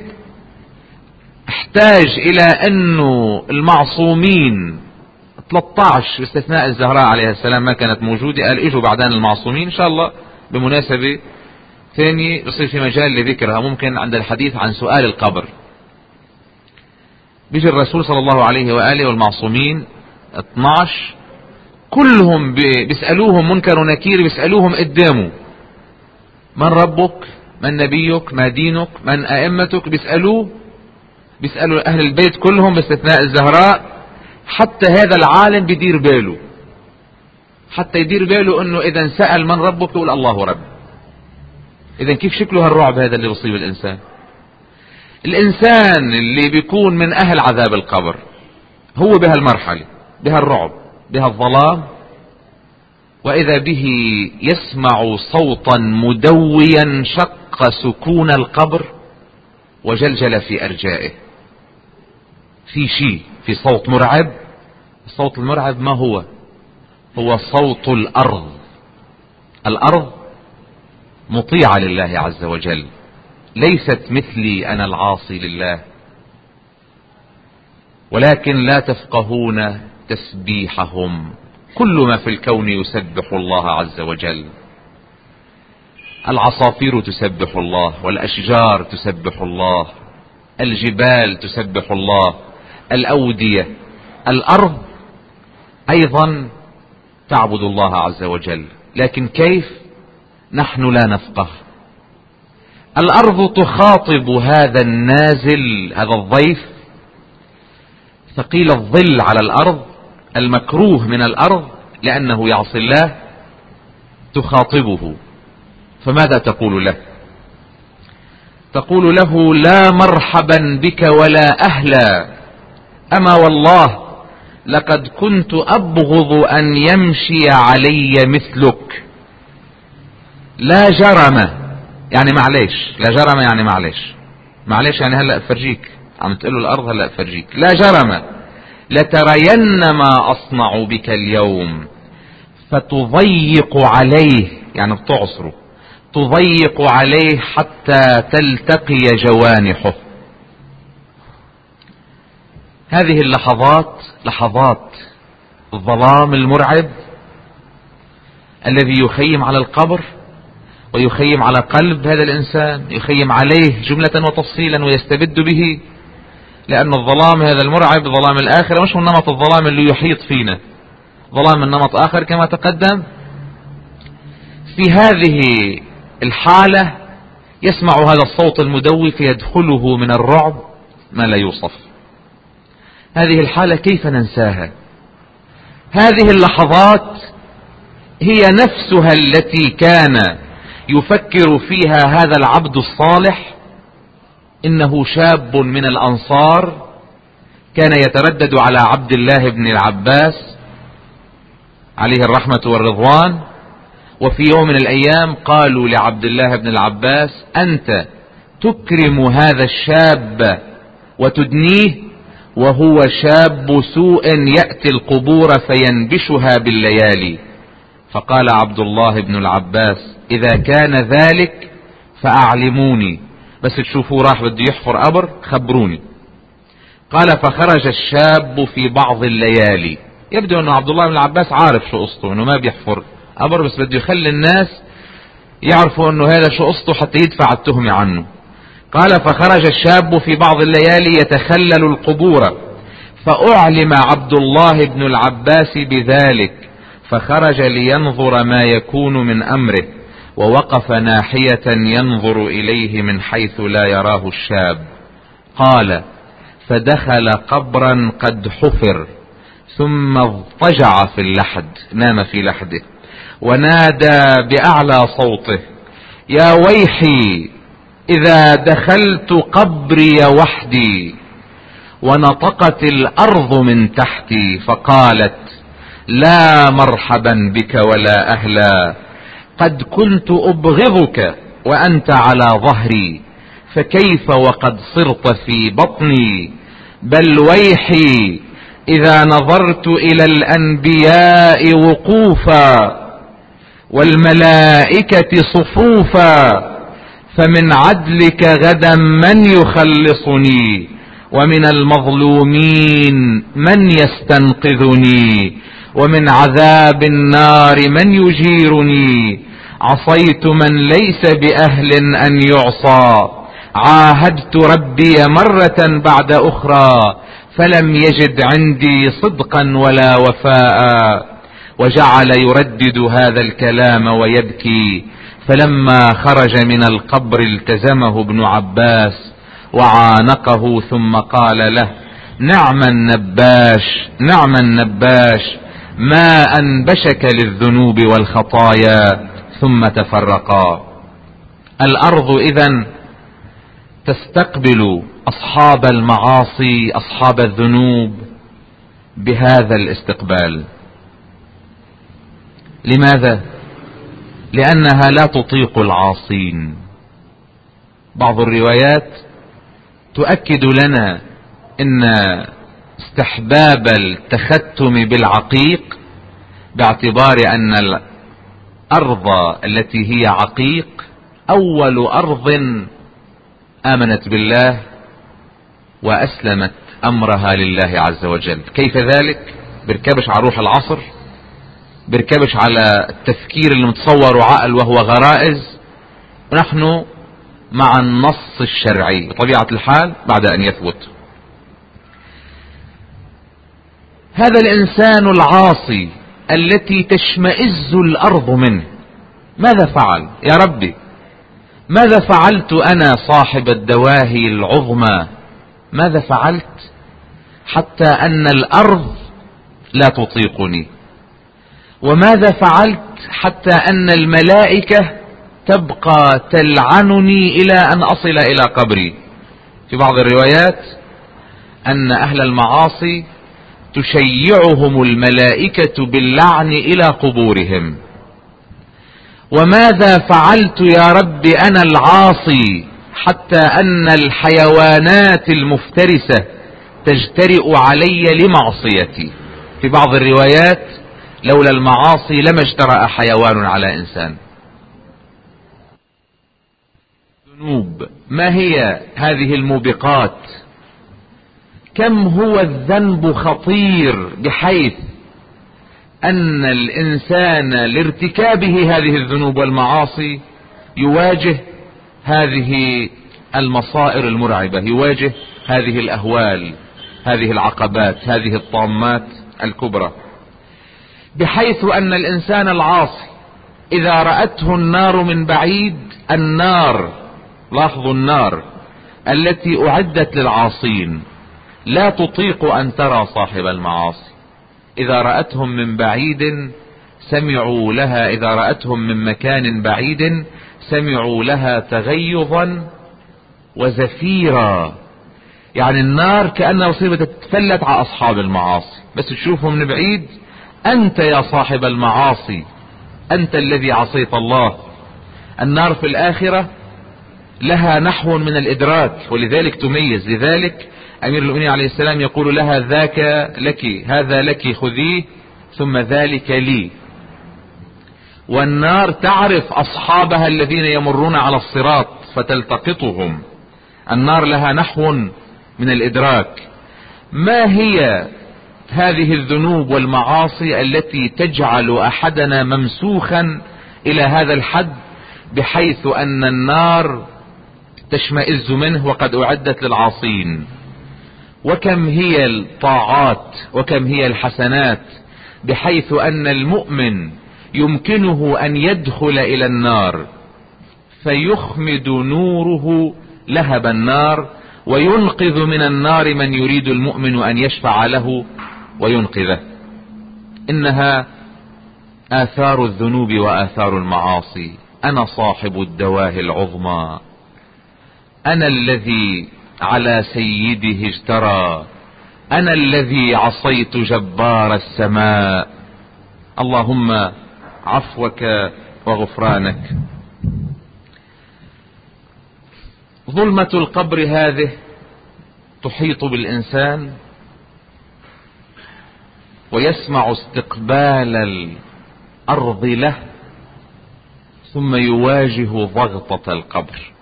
احتاج الى انه المعصومين ثلاثة عشر باستثناء الزهراء عليها السلام ما كانت موجودة، قال اجوا بعدين المعصومين، ان شاء الله بمناسبة ثانية بصير في مجال لذكرها، ممكن عند الحديث عن سؤال القبر. بيجي الرسول صلى الله عليه وآله والمعصومين اثني عشر كلهم بيسألوهم منكر ونكير، بيسألوهم قدامه: من ربك؟ من نبيك؟ ما دينك؟ من أئمتك؟ بيسألوه، بيسألوا أهل البيت كلهم باستثناء الزهراء. حتى هذا العالم بيدير باله، حتى يدير باله انه اذا سأل من ربك يقول الله رب. اذا كيف شكله هالرعب هذا اللي بيصيب الانسان؟ الانسان اللي بيكون من اهل عذاب القبر هو بهالمرحلة، بهالرعب، بهالظلام، واذا به يسمع صوتا مدويا شق سكون القبر وجلجل في ارجائه. في شيء، في صوت مرعب. الصوت المرعب ما هو؟ هو صوت الارض. الارض مطيعة لله عز وجل، ليست مثلي انا العاصي لله، ولكن لا تفقهون تسبيحهم. كل ما في الكون يسبح الله عز وجل. العصافير تسبح الله، والاشجار تسبح الله، الجبال تسبح الله، الاودية الأرض أيضا تعبد الله عز وجل، لكن كيف؟ نحن لا نفقه. الأرض تخاطب هذا النازل، هذا الضيف ثقيل الظل على الأرض، المكروه من الأرض لأنه يعصي الله، تخاطبه. فماذا تقول له؟ تقول له: لا مرحبا بك ولا أهلا، أما والله لقد كنت أبغض أن يمشي علي مثلك. لا جرم يعني معليش، لا جرم يعني معليش، معليش يعني هلأ أفرجيك، عم تقول له الأرض هلأ أفرجيك. لا جرم لترين ما أصنع بك اليوم، فتضيق عليه يعني بتعصره، تضيق عليه حتى تلتقي جوانحه. هذه اللحظات لحظات الظلام المرعب الذي يخيم على القبر ويخيم على قلب هذا الإنسان، يخيم عليه جملة وتفصيلا ويستبد به، لأن الظلام هذا المرعب ظلام الآخرة مش من نمط الظلام اللي يحيط فينا، ظلام من نمط آخر كما تقدم. في هذه الحالة يسمع هذا الصوت المدوي فيدخله من الرعب ما لا يوصف. هذه الحالة كيف ننساها؟ هذه اللحظات هي نفسها التي كان يفكر فيها هذا العبد الصالح. إنه شاب من الأنصار كان يتردد على عبد الله بن العباس عليه الرحمة والرضوان، وفي يوم من الأيام قالوا لعبد الله بن العباس: أنت تكرم هذا الشاب وتدنيه، وهو شاب سوء يأتي القبور فينبشها بالليالي. فقال عبد الله بن العباس: إذا كان ذلك فأعلموني، بس تشوفوا راح بده يحفر قبر خبروني. قال: فخرج الشاب في بعض الليالي. يبدو أن عبد الله بن العباس عارف شو قصته، أنه ما بيحفر قبر بس بده يخلي الناس يعرفوا أنه هذا شو قصته حتى يدفع التهمة عنه. قال: فخرج الشاب في بعض الليالي يتخلل القبور، فأعلم عبد الله بن العباس بذلك، فخرج لينظر ما يكون من أمره، ووقف ناحية ينظر إليه من حيث لا يراه الشاب. قال: فدخل قبرا قد حفر، ثم اضطجع في اللحد، نام في لحده، ونادى بأعلى صوته: يا ويحي إذا دخلت قبري وحدي. ونطقت الأرض من تحتي فقالت: لا مرحبا بك ولا أهلا، قد كنت أبغضك وأنت على ظهري، فكيف وقد صرت في بطني؟ بل ويحي إذا نظرت إلى الأنبياء وقوفا والملائكة صفوفا، فمن عدلك غدا من يخلصني، ومن المظلومين من يستنقذني، ومن عذاب النار من يجيرني. عصيت من ليس بأهل أن يعصى، عاهدت ربي مرة بعد أخرى، فلم يجد عندي صدقا ولا وفاء. وجعل يردد هذا الكلام ويبكي. فلما خرج من القبر التزمه ابن عباس وعانقه، ثم قال له: نعم النباش، نعم النباش، ما أنبشك للذنوب والخطايا. ثم تفرقا. الأرض إذن تستقبل أصحاب المعاصي، أصحاب الذنوب، بهذا الاستقبال. لماذا؟ لأنها لا تطيق العاصين. بعض الروايات تؤكد لنا أن استحباب التختم بالعقيق، باعتبار أن الأرض التي هي عقيق أول أرض آمنت بالله وأسلمت أمرها لله عز وجل. كيف ذلك؟ بركبش على روح العصر، بركبش على التفكير اللي متصور عقل وهو غرائز، ونحن مع النص الشرعي بطبيعة الحال بعد أن يثبت. هذا الإنسان العاصي التي تشمئز الأرض منه ماذا فعل يا ربي؟ ماذا فعلت أنا صاحب الدواهي العظمى؟ ماذا فعلت حتى أن الأرض لا تطيقني؟ وماذا فعلت حتى أن الملائكة تبقى تلعنني إلى أن أصل إلى قبري؟ في بعض الروايات أن أهل المعاصي تشيعهم الملائكة باللعن إلى قبورهم. وماذا فعلت يا رب أنا العاصي حتى أن الحيوانات المفترسة تجترئ علي لمعصيتي؟ في بعض الروايات لولا المعاصي لما اجترأ حيوان على إنسان. ذنوب، ما هي هذه الموبقات؟ كم هو الذنب خطير بحيث أن الإنسان لارتكابه هذه الذنوب والمعاصي يواجه هذه المصائر المرعبة، يواجه هذه الأهوال، هذه العقبات، هذه الطامات الكبرى، بحيث أن الإنسان العاصي إذا رأته النار من بعيد، النار، لاحظوا النار التي أعدت للعاصين لا تطيق أن ترى صاحب المعاصي. إذا رأتهم من بعيد سمعوا لها، إذا رأتهم من مكان بعيد سمعوا لها تغيظا وزفيرا. يعني النار كأنها مصيبة تتفلت على أصحاب المعاصي، بس تشوفهم من بعيد، أنت يا صاحب المعاصي، أنت الذي عصيت الله. النار في الآخرة لها نحو من الإدراك، ولذلك تميز. لذلك أمير المؤمنين عليه السلام يقول لها ذاك لك، هذا لك خذيه، ثم ذلك لي. والنار تعرف أصحابها الذين يمرون على الصراط فتلتقطهم. النار لها نحو من الإدراك. ما هي هذه الذنوب والمعاصي التي تجعل أحدنا ممسوخا إلى هذا الحد بحيث أن النار تشمئز منه وقد أعدت للعاصين؟ وكم هي الطاعات وكم هي الحسنات بحيث أن المؤمن يمكنه أن يدخل إلى النار فيخمد نوره لهب النار وينقذ من النار من يريد المؤمن أن يشفع له وينقذه. إنها آثار الذنوب وآثار المعاصي. أنا صاحب الدواهي العظمى، أنا الذي على سيده اجترى، أنا الذي عصيت جبار السماء. اللهم عفوك وغفرانك. ظلمة القبر هذه تحيط بالإنسان ويسمع استقبال الأرض له، ثم يواجه ضغطة القبر.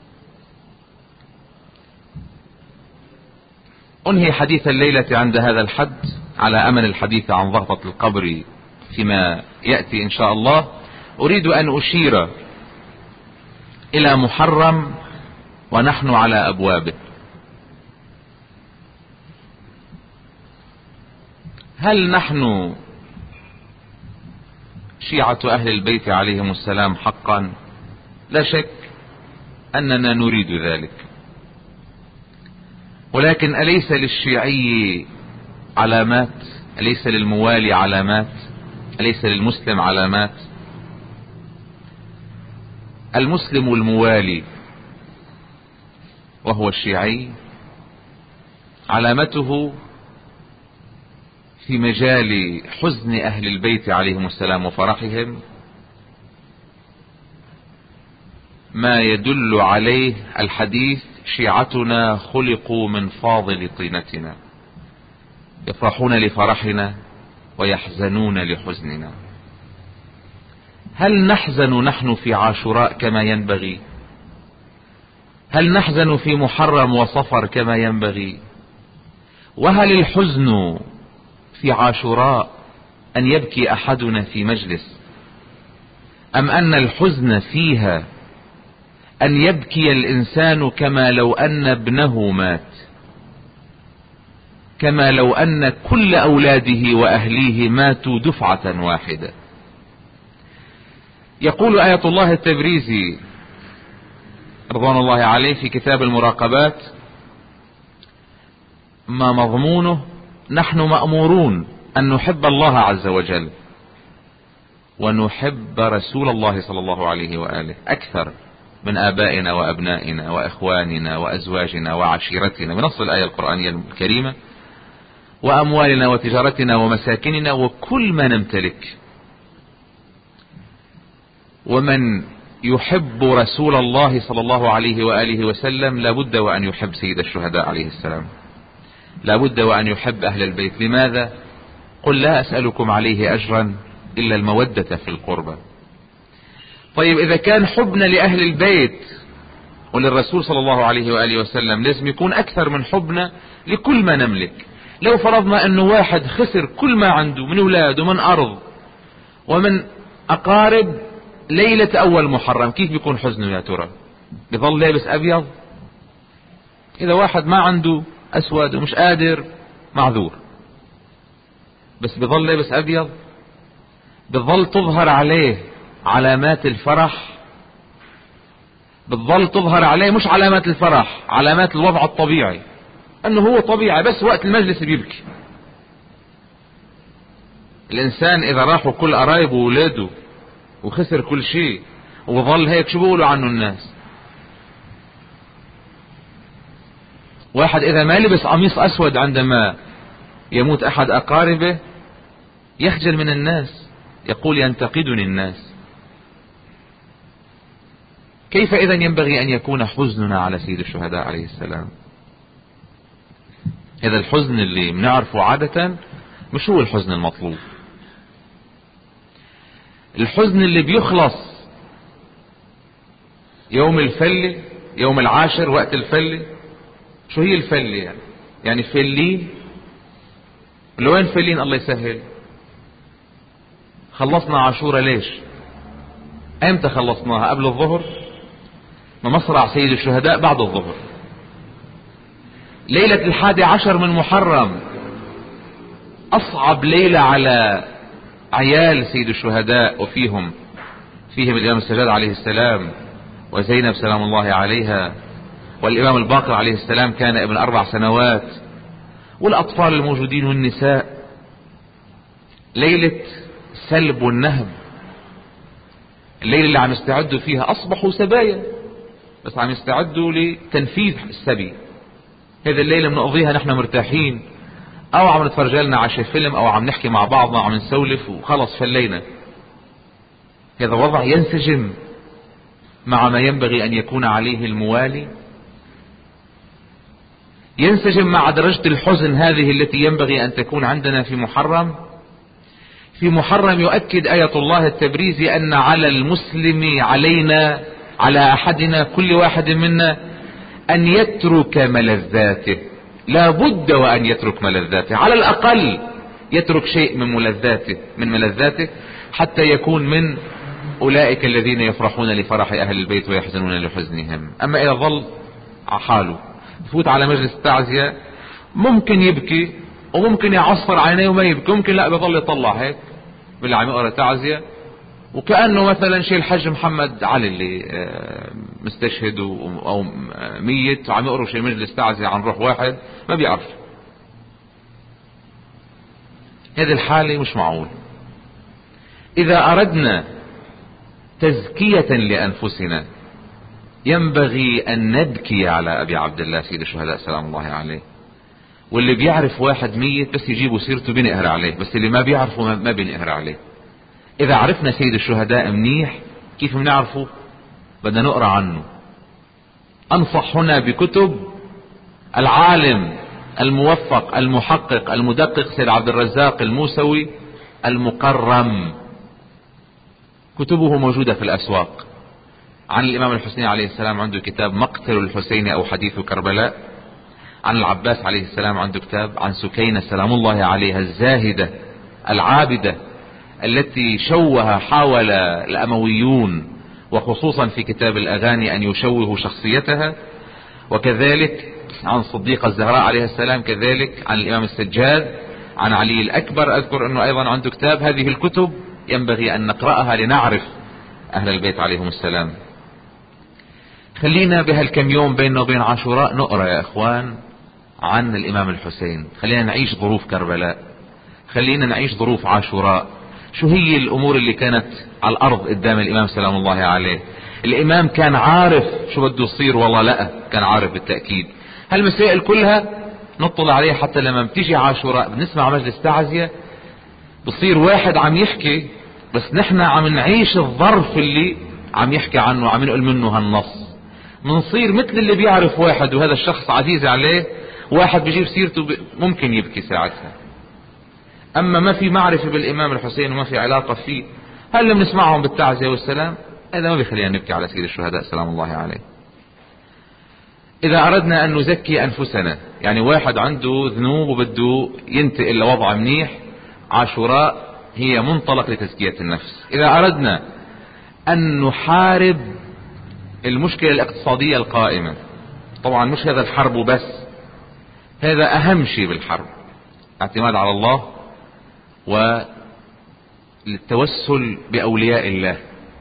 أنهي حديث الليلة عند هذا الحد على أمل الحديث عن ضغطة القبر فيما يأتي إن شاء الله. أريد أن أشير إلى محرم ونحن على أبوابه. هل نحن شيعة أهل البيت عليهم السلام حقا؟ لا شك أننا نريد ذلك، ولكن أليس للشيعي علامات؟ أليس للموالي علامات؟ أليس للمسلم علامات؟ المسلم الموالي وهو الشيعي علامته في مجال حزن أهل البيت عليهم السلام وفرحهم ما يدل عليه الحديث: شيعتنا خلقوا من فاضل طينتنا، يفرحون لفرحنا ويحزنون لحزننا. هل نحزن نحن في عاشوراء كما ينبغي؟ هل نحزن في محرم وصفر كما ينبغي؟ وهل الحزن في عاشوراء أن يبكي أحدنا في مجلس، أم أن الحزن فيها أن يبكي الإنسان كما لو أن ابنه مات؟ كما لو أن كل أولاده وأهليه ماتوا دفعة واحدة. يقول آية الله التبريزي رضوان الله عليه في كتاب المراقبات ما مضمونه: نحن مأمورون أن نحب الله عز وجل ونحب رسول الله صلى الله عليه وآله أكثر من آبائنا وأبنائنا وإخواننا وأزواجنا وعشيرتنا بنص الآية القرآنية الكريمة، وأموالنا وتجارتنا ومساكننا وكل ما نمتلك. ومن يحب رسول الله صلى الله عليه وآله وسلم لابد وأن يحب سيد الشهداء عليه السلام، لابد وأن يحب أهل البيت. لماذا؟ قل لا أسألكم عليه أجرا إلا المودة في القربى. طيب إذا كان حبنا لأهل البيت وللرسول صلى الله عليه وآله وسلم لازم يكون أكثر من حبنا لكل ما نملك. لو فرضنا أنه واحد خسر كل ما عنده من أولاد ومن أرض ومن أقارب ليلة أول محرم، كيف بيكون حزنه يا ترى؟ بيظل لابس أبيض؟ إذا واحد ما عنده أسود ومش قادر معذور، بس بيظل لابس أبيض، بتظل تظهر عليه علامات الفرح، بتظل تظهر عليه مش علامات الفرح، علامات الوضع الطبيعي، انه هو طبيعي بس وقت المجلس بيبكي. الانسان اذا راحوا كل قرايبه وولاده وخسر كل شيء وظل هيك، شو بيقولوا عنه الناس؟ واحد اذا ما لبس قميص اسود عندما يموت احد اقاربه يخجل من الناس، يقول ينتقدني الناس. كيف اذا ينبغي ان يكون حزننا على سيد الشهداء عليه السلام؟ هذا الحزن اللي بنعرفه عادة مش هو الحزن المطلوب. الحزن اللي بيخلص يوم الفلة، يوم العاشر وقت الفلة. شو هي الفلة يعني؟ يعني فلين؟ لوين فلين؟ الله يسهل. خلصنا عاشورة ليش؟ امتى خلصناها؟ قبل الظهر؟ ما مصرع سيد الشهداء بعد الظهر. ليلة الحادي عشر من محرم اصعب ليلة على عيال سيد الشهداء، وفيهم فيهم الامام السجاد عليه السلام وزينب سلام الله عليها، والامام الباقر عليه السلام كان ابن اربع سنوات، والاطفال الموجودين والنساء. ليلة سلب والنهب، الليلة اللي عم يستعدوا فيها اصبحوا سبايا بس عم يستعدوا لتنفيذ السبي. هذه الليلة بنقضيها نحن مرتاحين، او عم نتفرج لنا على شي فيلم، او عم نحكي مع بعضنا، عم نسولف وخلص فلينا. هذا وضع ينسجم مع ما ينبغي ان يكون عليه الموالي، ينسجم مع درجة الحزن هذه التي ينبغي ان تكون عندنا في محرم. في محرم يؤكد آية الله التبريزي ان على المسلم، علينا، على احدنا، كل واحد منا ان يترك ملذاته. لا بد وان يترك ملذاته، على الاقل يترك شيء من ملذاته من ملذاته حتى يكون من اولئك الذين يفرحون لفرح اهل البيت ويحزنون لحزنهم. اما اذا ظل على حاله، فوت على مجلس التعزية ممكن يبكي وممكن يعصر عينيه وما يبكي، ممكن لا بيظل يطلع هيك باللي عم يقرا تعزية، وكأنه مثلا شيء الحج محمد علي اللي مستشهد او ميت وعم يقروا شيء مجلس تعزية عن روح واحد ما بيعرف. هذه الحالة مش معقول. اذا اردنا تزكية لانفسنا ينبغي ان نبكي على ابي عبد الله سيد الشهداء سلام الله عليه. واللي بيعرف واحد ميت بس يجيبوا سيرته بينقهر عليه، بس اللي ما بيعرفه ما بينقهر عليه. اذا عرفنا سيد الشهداء منيح، كيف بنعرفه؟ بدنا نقرأ عنه. انصح هنا بكتب العالم الموفق المحقق المدقق سيد عبد الرزاق الموسوي المكرم، كتبه موجودة في الاسواق. عن الامام الحسين عليه السلام عنده كتاب مقتل الحسين او حديث كربلاء. عن العباس عليه السلام عنده كتاب. عن سكينة سلام الله عليها الزاهدة العابدة التي شوه حاول الامويون وخصوصا في كتاب الاغاني ان يشوهوا شخصيتها. وكذلك عن الصديقة الزهراء عليه السلام، كذلك عن الإمام السجاد، عن علي الأكبر. أذكر أنه أيضا عنده كتاب. هذه الكتب ينبغي أن نقرأها لنعرف أهل البيت عليهم السلام. خلينا بهالكم يوم بيننا وبين عاشوراء نقرأ يا إخوان عن الإمام الحسين. خلينا نعيش ظروف كربلاء، خلينا نعيش ظروف عاشوراء. شو هي الأمور اللي كانت على الأرض قدام الإمام سلام الله عليه؟ الإمام كان عارف شو بده يصير والله؟ لا، كان عارف بالتأكيد. هالمسائل كلها نطلع عليها حتى لما بتيجي عاشوراء بنسمع مجلس تعزية بصير واحد عم يحكي، بس نحن عم نعيش الظرف اللي عم يحكي عنه، عم نقول منه هالنص. منصير مثل اللي بيعرف واحد وهذا الشخص عزيز عليه، واحد بيجيب سيرته ممكن يبكي ساعتها. اما ما في معرفة بالامام الحسين وما في علاقة فيه، هل بنسمعهم بالتعزية والسلام، هذا ما بيخلينا نبكي على سيد الشهداء سلام الله عليه. اذا اردنا ان نزكي انفسنا، يعني واحد عنده ذنوب وبده ينتقل لوضع منيح، عاشوراء هي منطلق لتزكية النفس. اذا اردنا ان نحارب المشكلة الاقتصادية القائمة، طبعا مش هذا الحرب وبس، هذا اهم شيء بالحرب، اعتماد على الله والتوسل باولياء الله.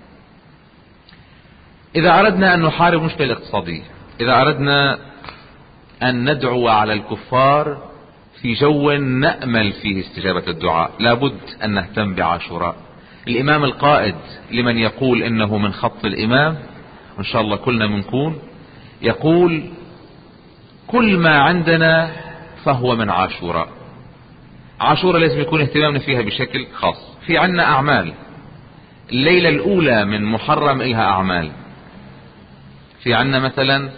اذا اردنا ان نحارب المشكلة الاقتصادية، اذا اردنا ان ندعو على الكفار في جو نأمل فيه استجابة الدعاء، لابد ان نهتم بعاشوراء. الامام القائد لمن يقول انه من خط الامام، وان شاء الله كلنا منكون، يقول كل ما عندنا فهو من عاشوراء. عاشوراء لازم يكون اهتمامنا فيها بشكل خاص. في عنا اعمال، الليلة الاولى من محرم الها اعمال. في عنا مثلا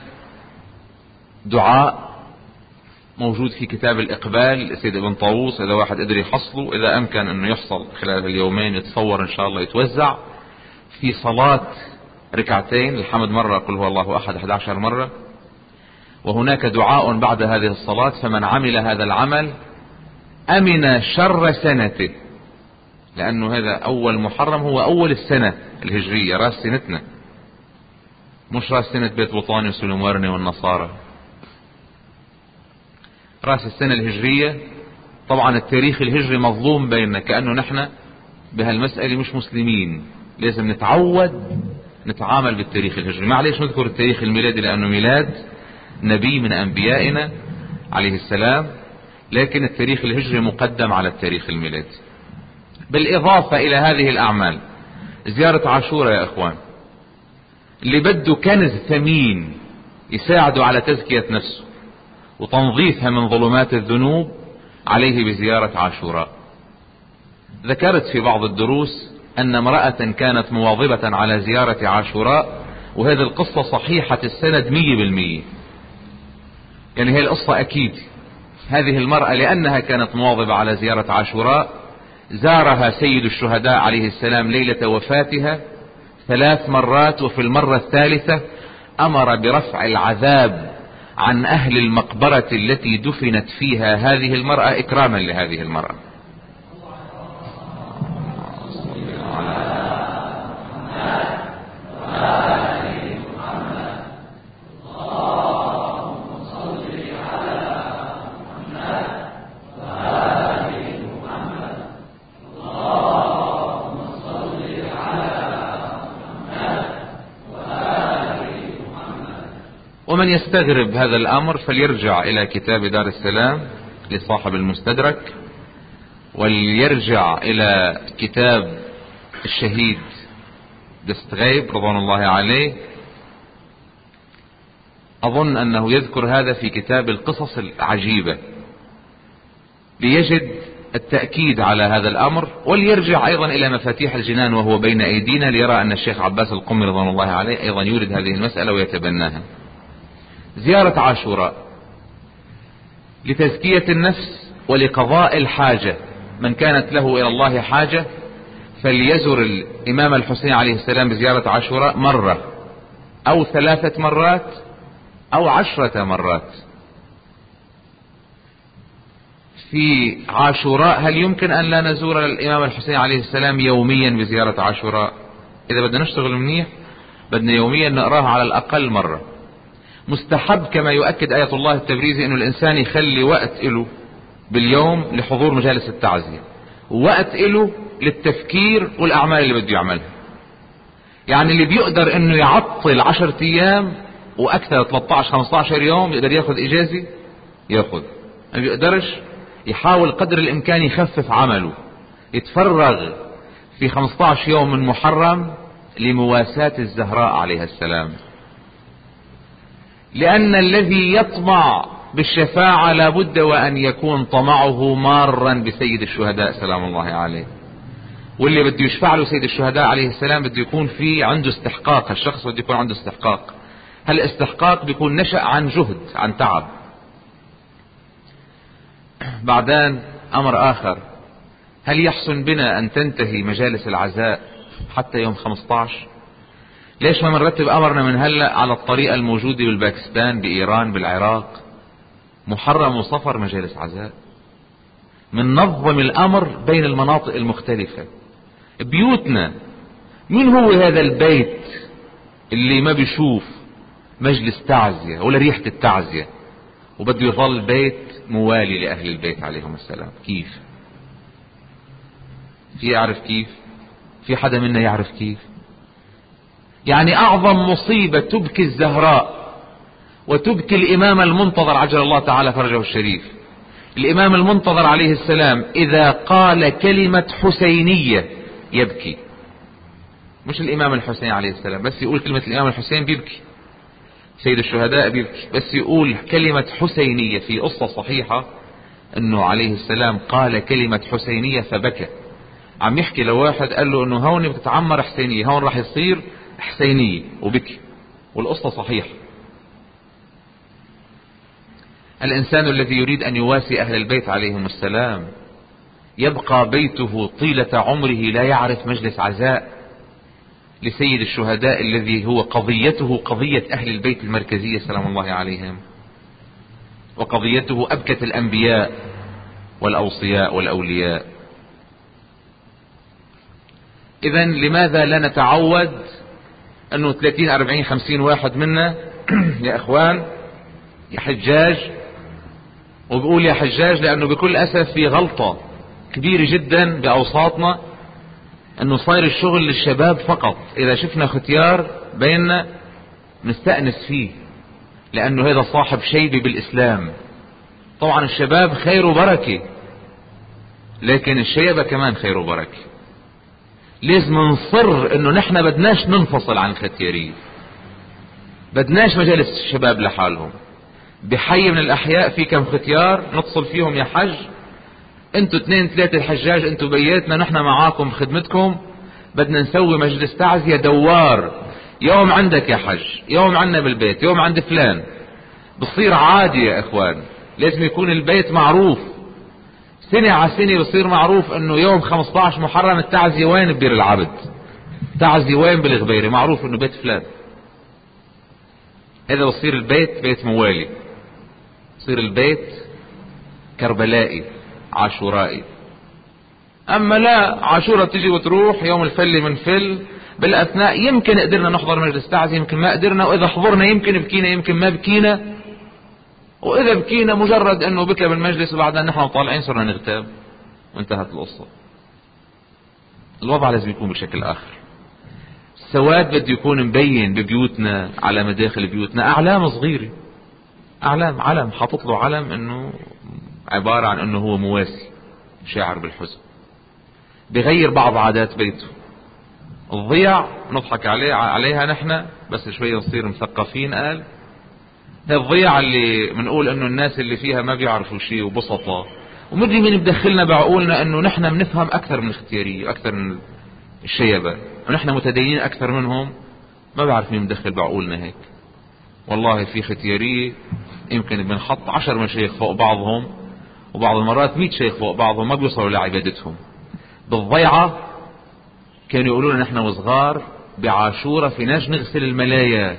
دعاء موجود في كتاب الاقبال سيد ابن طاووس، اذا واحد قدر يحصله، اذا امكن انه يحصل خلال اليومين يتصور ان شاء الله يتوزع. في صلاة ركعتين الحمد مرة، قل هو الله احد احد عشر مرة. وهناك دعاء بعد هذه الصلاة، فمن عمل هذا العمل امن شر سنته، لانه هذا اول محرم، هو اول السنة الهجرية، راس سنتنا، مش راس سنة بيت بطاني وسلمورني والنصارى، راس السنة الهجرية. طبعا التاريخ الهجري مظلوم بيننا، كأنه نحن بهالمسألة مش مسلمين. لازم نتعود نتعامل بالتاريخ الهجري. معليش نذكر التاريخ الميلادي لأنه ميلاد نبي من أنبيائنا عليه السلام، لكن التاريخ الهجري مقدم على التاريخ الميلادي. بالإضافة إلى هذه الأعمال، زيارة عاشوراء يا إخوان، اللي بده كنز ثمين يساعده على تزكية نفسه وتنظيفها من ظلمات الذنوب، عليه بزيارة عاشوراء. ذكرت في بعض الدروس أن امرأة كانت مواظبة على زيارة عاشوراء، وهذه القصة صحيحة السند مية بالمية، يعني هي القصة أكيد. هذه المرأة لأنها كانت مواظبة على زيارة عاشوراء، زارها سيد الشهداء عليه السلام ليلة وفاتها ثلاث مرات، وفي المرة الثالثة أمر برفع العذاب عن أهل المقبرة التي دفنت فيها هذه المرأة إكراما لهذه المرأة. ومن يستغرب هذا الامر فليرجع الى كتاب دار السلام لصاحب المستدرك، وليرجع الى كتاب الشهيد دستغيب رضوان الله عليه، اظن انه يذكر هذا في كتاب القصص العجيبة، ليجد التأكيد على هذا الامر. وليرجع ايضا الى مفاتيح الجنان وهو بين ايدينا، ليرى ان الشيخ عباس القمي رضوان الله عليه ايضا يورد هذه المسألة ويتبناها. زيارة عاشوراء لتزكية النفس ولقضاء الحاجة. من كانت له الى الله حاجة فليزر الامام الحسين عليه السلام بزيارة عاشوراء مرة او ثلاثة مرات او عشرة مرات. في عاشوراء هل يمكن ان لا نزور الامام الحسين عليه السلام يوميا بزيارة عاشوراء؟ اذا بدنا نشتغل منيح بدنا يوميا نقراها على الاقل مرة. مستحب كما يؤكد آية الله التبريزي انه الانسان يخلي وقت له باليوم لحضور مجالس التعزية، ووقت له للتفكير والاعمال اللي بده يعملها. يعني اللي بيقدر انه يعطل عشرة ايام واكثر ثلاثة عشر خمسة عشر يوم يقدر ياخذ اجازة ياخذ، ما بيقدرش يحاول قدر الامكان يخفف عمله، يتفرغ في خمسة عشر يوم من محرم لمواساة الزهراء عليها السلام. لأن الذي يطمع بالشفاعة لابد وأن يكون طمعه مارا بسيد الشهداء سلام الله عليه، واللي بده يشفع له سيد الشهداء عليه السلام بده يكون في عنده استحقاق، الشخص بده يكون عنده استحقاق. هالاستحقاق بيكون نشأ عن جهد، عن تعب. بعدين أمر آخر، هل يحسن بنا أن تنتهي مجالس العزاء حتى يوم خمسة عشر؟ ليش ما نرتب أمرنا من هلأ على الطريقة الموجودة بالباكستان، بإيران، بالعراق، محرم وصفر مجالس عزاء، من نظم الأمر بين المناطق المختلفة. بيوتنا، مين هو هذا البيت اللي ما بيشوف مجلس تعزية ولا ريحة التعزية وبده يظل بيت موالي لأهل البيت عليهم السلام؟ كيف؟ في يعرف كيف؟ في حدا منا يعرف كيف؟ يعني أعظم مصيبة تبكي الزهراء وتبكي الإمام المنتظر عجل الله تعالى فرجه الشريف، الإمام المنتظر عليه السلام إذا قال كلمة حسينية يبكي. مش الإمام الحسين عليه السلام بس يقول كلمة الإمام الحسين بيبكي، سيد الشهداء بيبكي، بس يقول كلمة حسينية. في قصة صحيحة أنه عليه السلام قال كلمة حسينية فبكى. عم يحكي لواحد قال له أنه هون بتتعمر حسينية، هون راح يصير حسينية، وبكي، والقصة صحيحة. الإنسان الذي يريد أن يواسي أهل البيت عليهم السلام يبقى بيته طيلة عمره لا يعرف مجلس عزاء لسيد الشهداء الذي هو قضيته قضية أهل البيت المركزية سلام الله عليهم، وقضيته أبكت الأنبياء والأوصياء والأولياء. إذن لماذا لا نتعود أنه ثلاثين أربعين خمسين واحد منا يا إخوان يا حجاج، وبقول يا حجاج لأنه بكل أسف في غلطة كبيرة جدا بأوساطنا أنه صاير الشغل للشباب فقط. إذا شفنا ختيار بيننا نستأنس فيه لأنه هذا صاحب شيبة بالإسلام. طبعا الشباب خير وبركة، لكن الشيبة كمان خير وبركة. لازم نصر أنه نحن بدناش ننفصل عن الختيارية، بدناش مجالس الشباب لحالهم. بحي من الأحياء في كم ختيار نتصل فيهم يا حج، انتوا اثنين ثلاثة الحجاج انتوا بياتنا، نحن معاكم بخدمتكم، بدنا نسوي مجلس تعزية دوار، يوم عندك يا حج، يوم عندنا بالبيت، يوم عند فلان. بصير عادي يا اخوان، لازم يكون البيت معروف. سنة على سنة بصير معروف انه يوم خمسة عشر محرم التعزية وين ببير العبد، تعزية وين بالغبيرة، معروف انه بيت فلان. هذا بصير البيت بيت موالي، بصير البيت كربلائي عاشورائي. اما لا، عاشورة تجي وتروح، يوم الفل من فل. بالاثناء يمكن قدرنا نحضر مجلس تعزية، يمكن ما قدرنا، واذا حضرنا يمكن بكينا يمكن ما بكينا، واذا بكينا مجرد انه بكى بالمجلس وبعدين نحن طالعين صرنا نغتاب وانتهت القصة. الوضع لازم يكون بشكل اخر. السواد بده يكون مبين ببيوتنا، على مداخل بيوتنا، اعلام صغيرة، اعلام، علم حاطط له علم انه عبارة عن انه هو مواسي شاعر بالحزن. بغير بعض عادات بيته. الضيع نضحك عليه عليها نحن بس شوية نصير مثقفين. قال هذا الضيع اللي بنقول انه الناس اللي فيها ما بيعرفوا شيء وبسطة، ومدري مين بدخلنا بعقولنا انه نحن بنفهم اكثر من الختيارية واكثر من الشيبة، ونحن متدينين اكثر منهم. ما بعرف مين مدخل بعقولنا هيك. والله في ختيارية يمكن بنحط عشر مشايخ فوق بعضهم، وبعض المرات مئة شيخ فوق بعضهم، ما بيوصلوا لعبادتهم. بالضيعة كانوا يقولون نحن وصغار بعاشورة فيناش نغسل الملايا،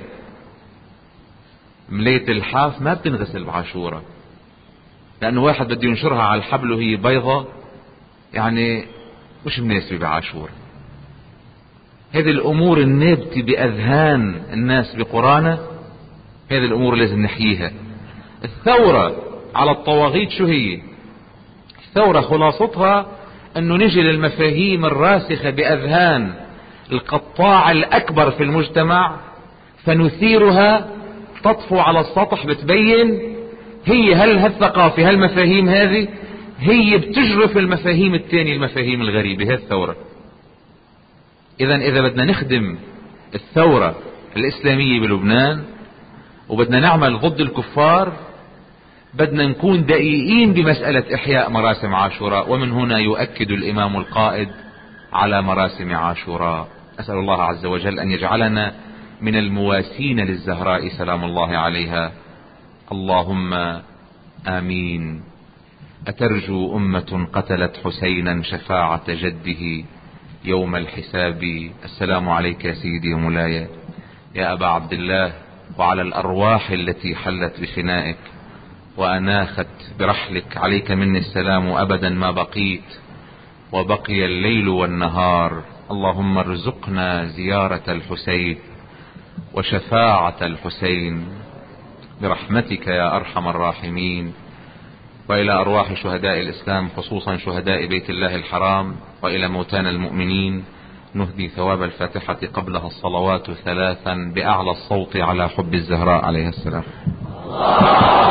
ملاية الحاف ما بتنغسل بعاشورة، لأنه واحد بده ينشرها على الحبل وهي بيضة، يعني مش مناسبة بعاشورة. هذه الأمور النابتة بأذهان الناس بقرانا هذه الأمور لازم نحييها. الثورة على الطواغيت شو هي؟ الثورة خلاصتها أنه نجي للمفاهيم الراسخة بأذهان القطاع الأكبر في المجتمع فنثيرها، تطفو على السطح، بتبين هي هل هالثقافة هالمفاهيم هذه هي بتجرف المفاهيم الثانية، المفاهيم الغريبة. هي الثورة. إذا إذا بدنا نخدم الثورة الإسلامية بلبنان وبدنا نعمل ضد الكفار، بدنا نكون دقيقين بمسألة إحياء مراسم عاشوراء. ومن هنا يؤكد الإمام القائد على مراسم عاشوراء. أسأل الله عز وجل أن يجعلنا من المواسين للزهراء سلام الله عليها. اللهم آمين. أترجو أمة قتلت حسينا شفاعة جده يوم الحساب؟ السلام عليك يا سيدي ومولاي يا أبا عبد الله، وعلى الأرواح التي حلت بفنائك وأناخت برحلك، عليك مني السلام أبدا ما بقيت وبقي الليل والنهار. اللهم ارزقنا زيارة الحسين وشفاعة الحسين برحمتك يا أرحم الراحمين. وإلى أرواح شهداء الإسلام خصوصا شهداء بيت الله الحرام، وإلى موتانا المؤمنين نهدي ثواب الفاتحة قبلها الصلوات ثلاثا بأعلى الصوت على حب الزهراء عليها السلام.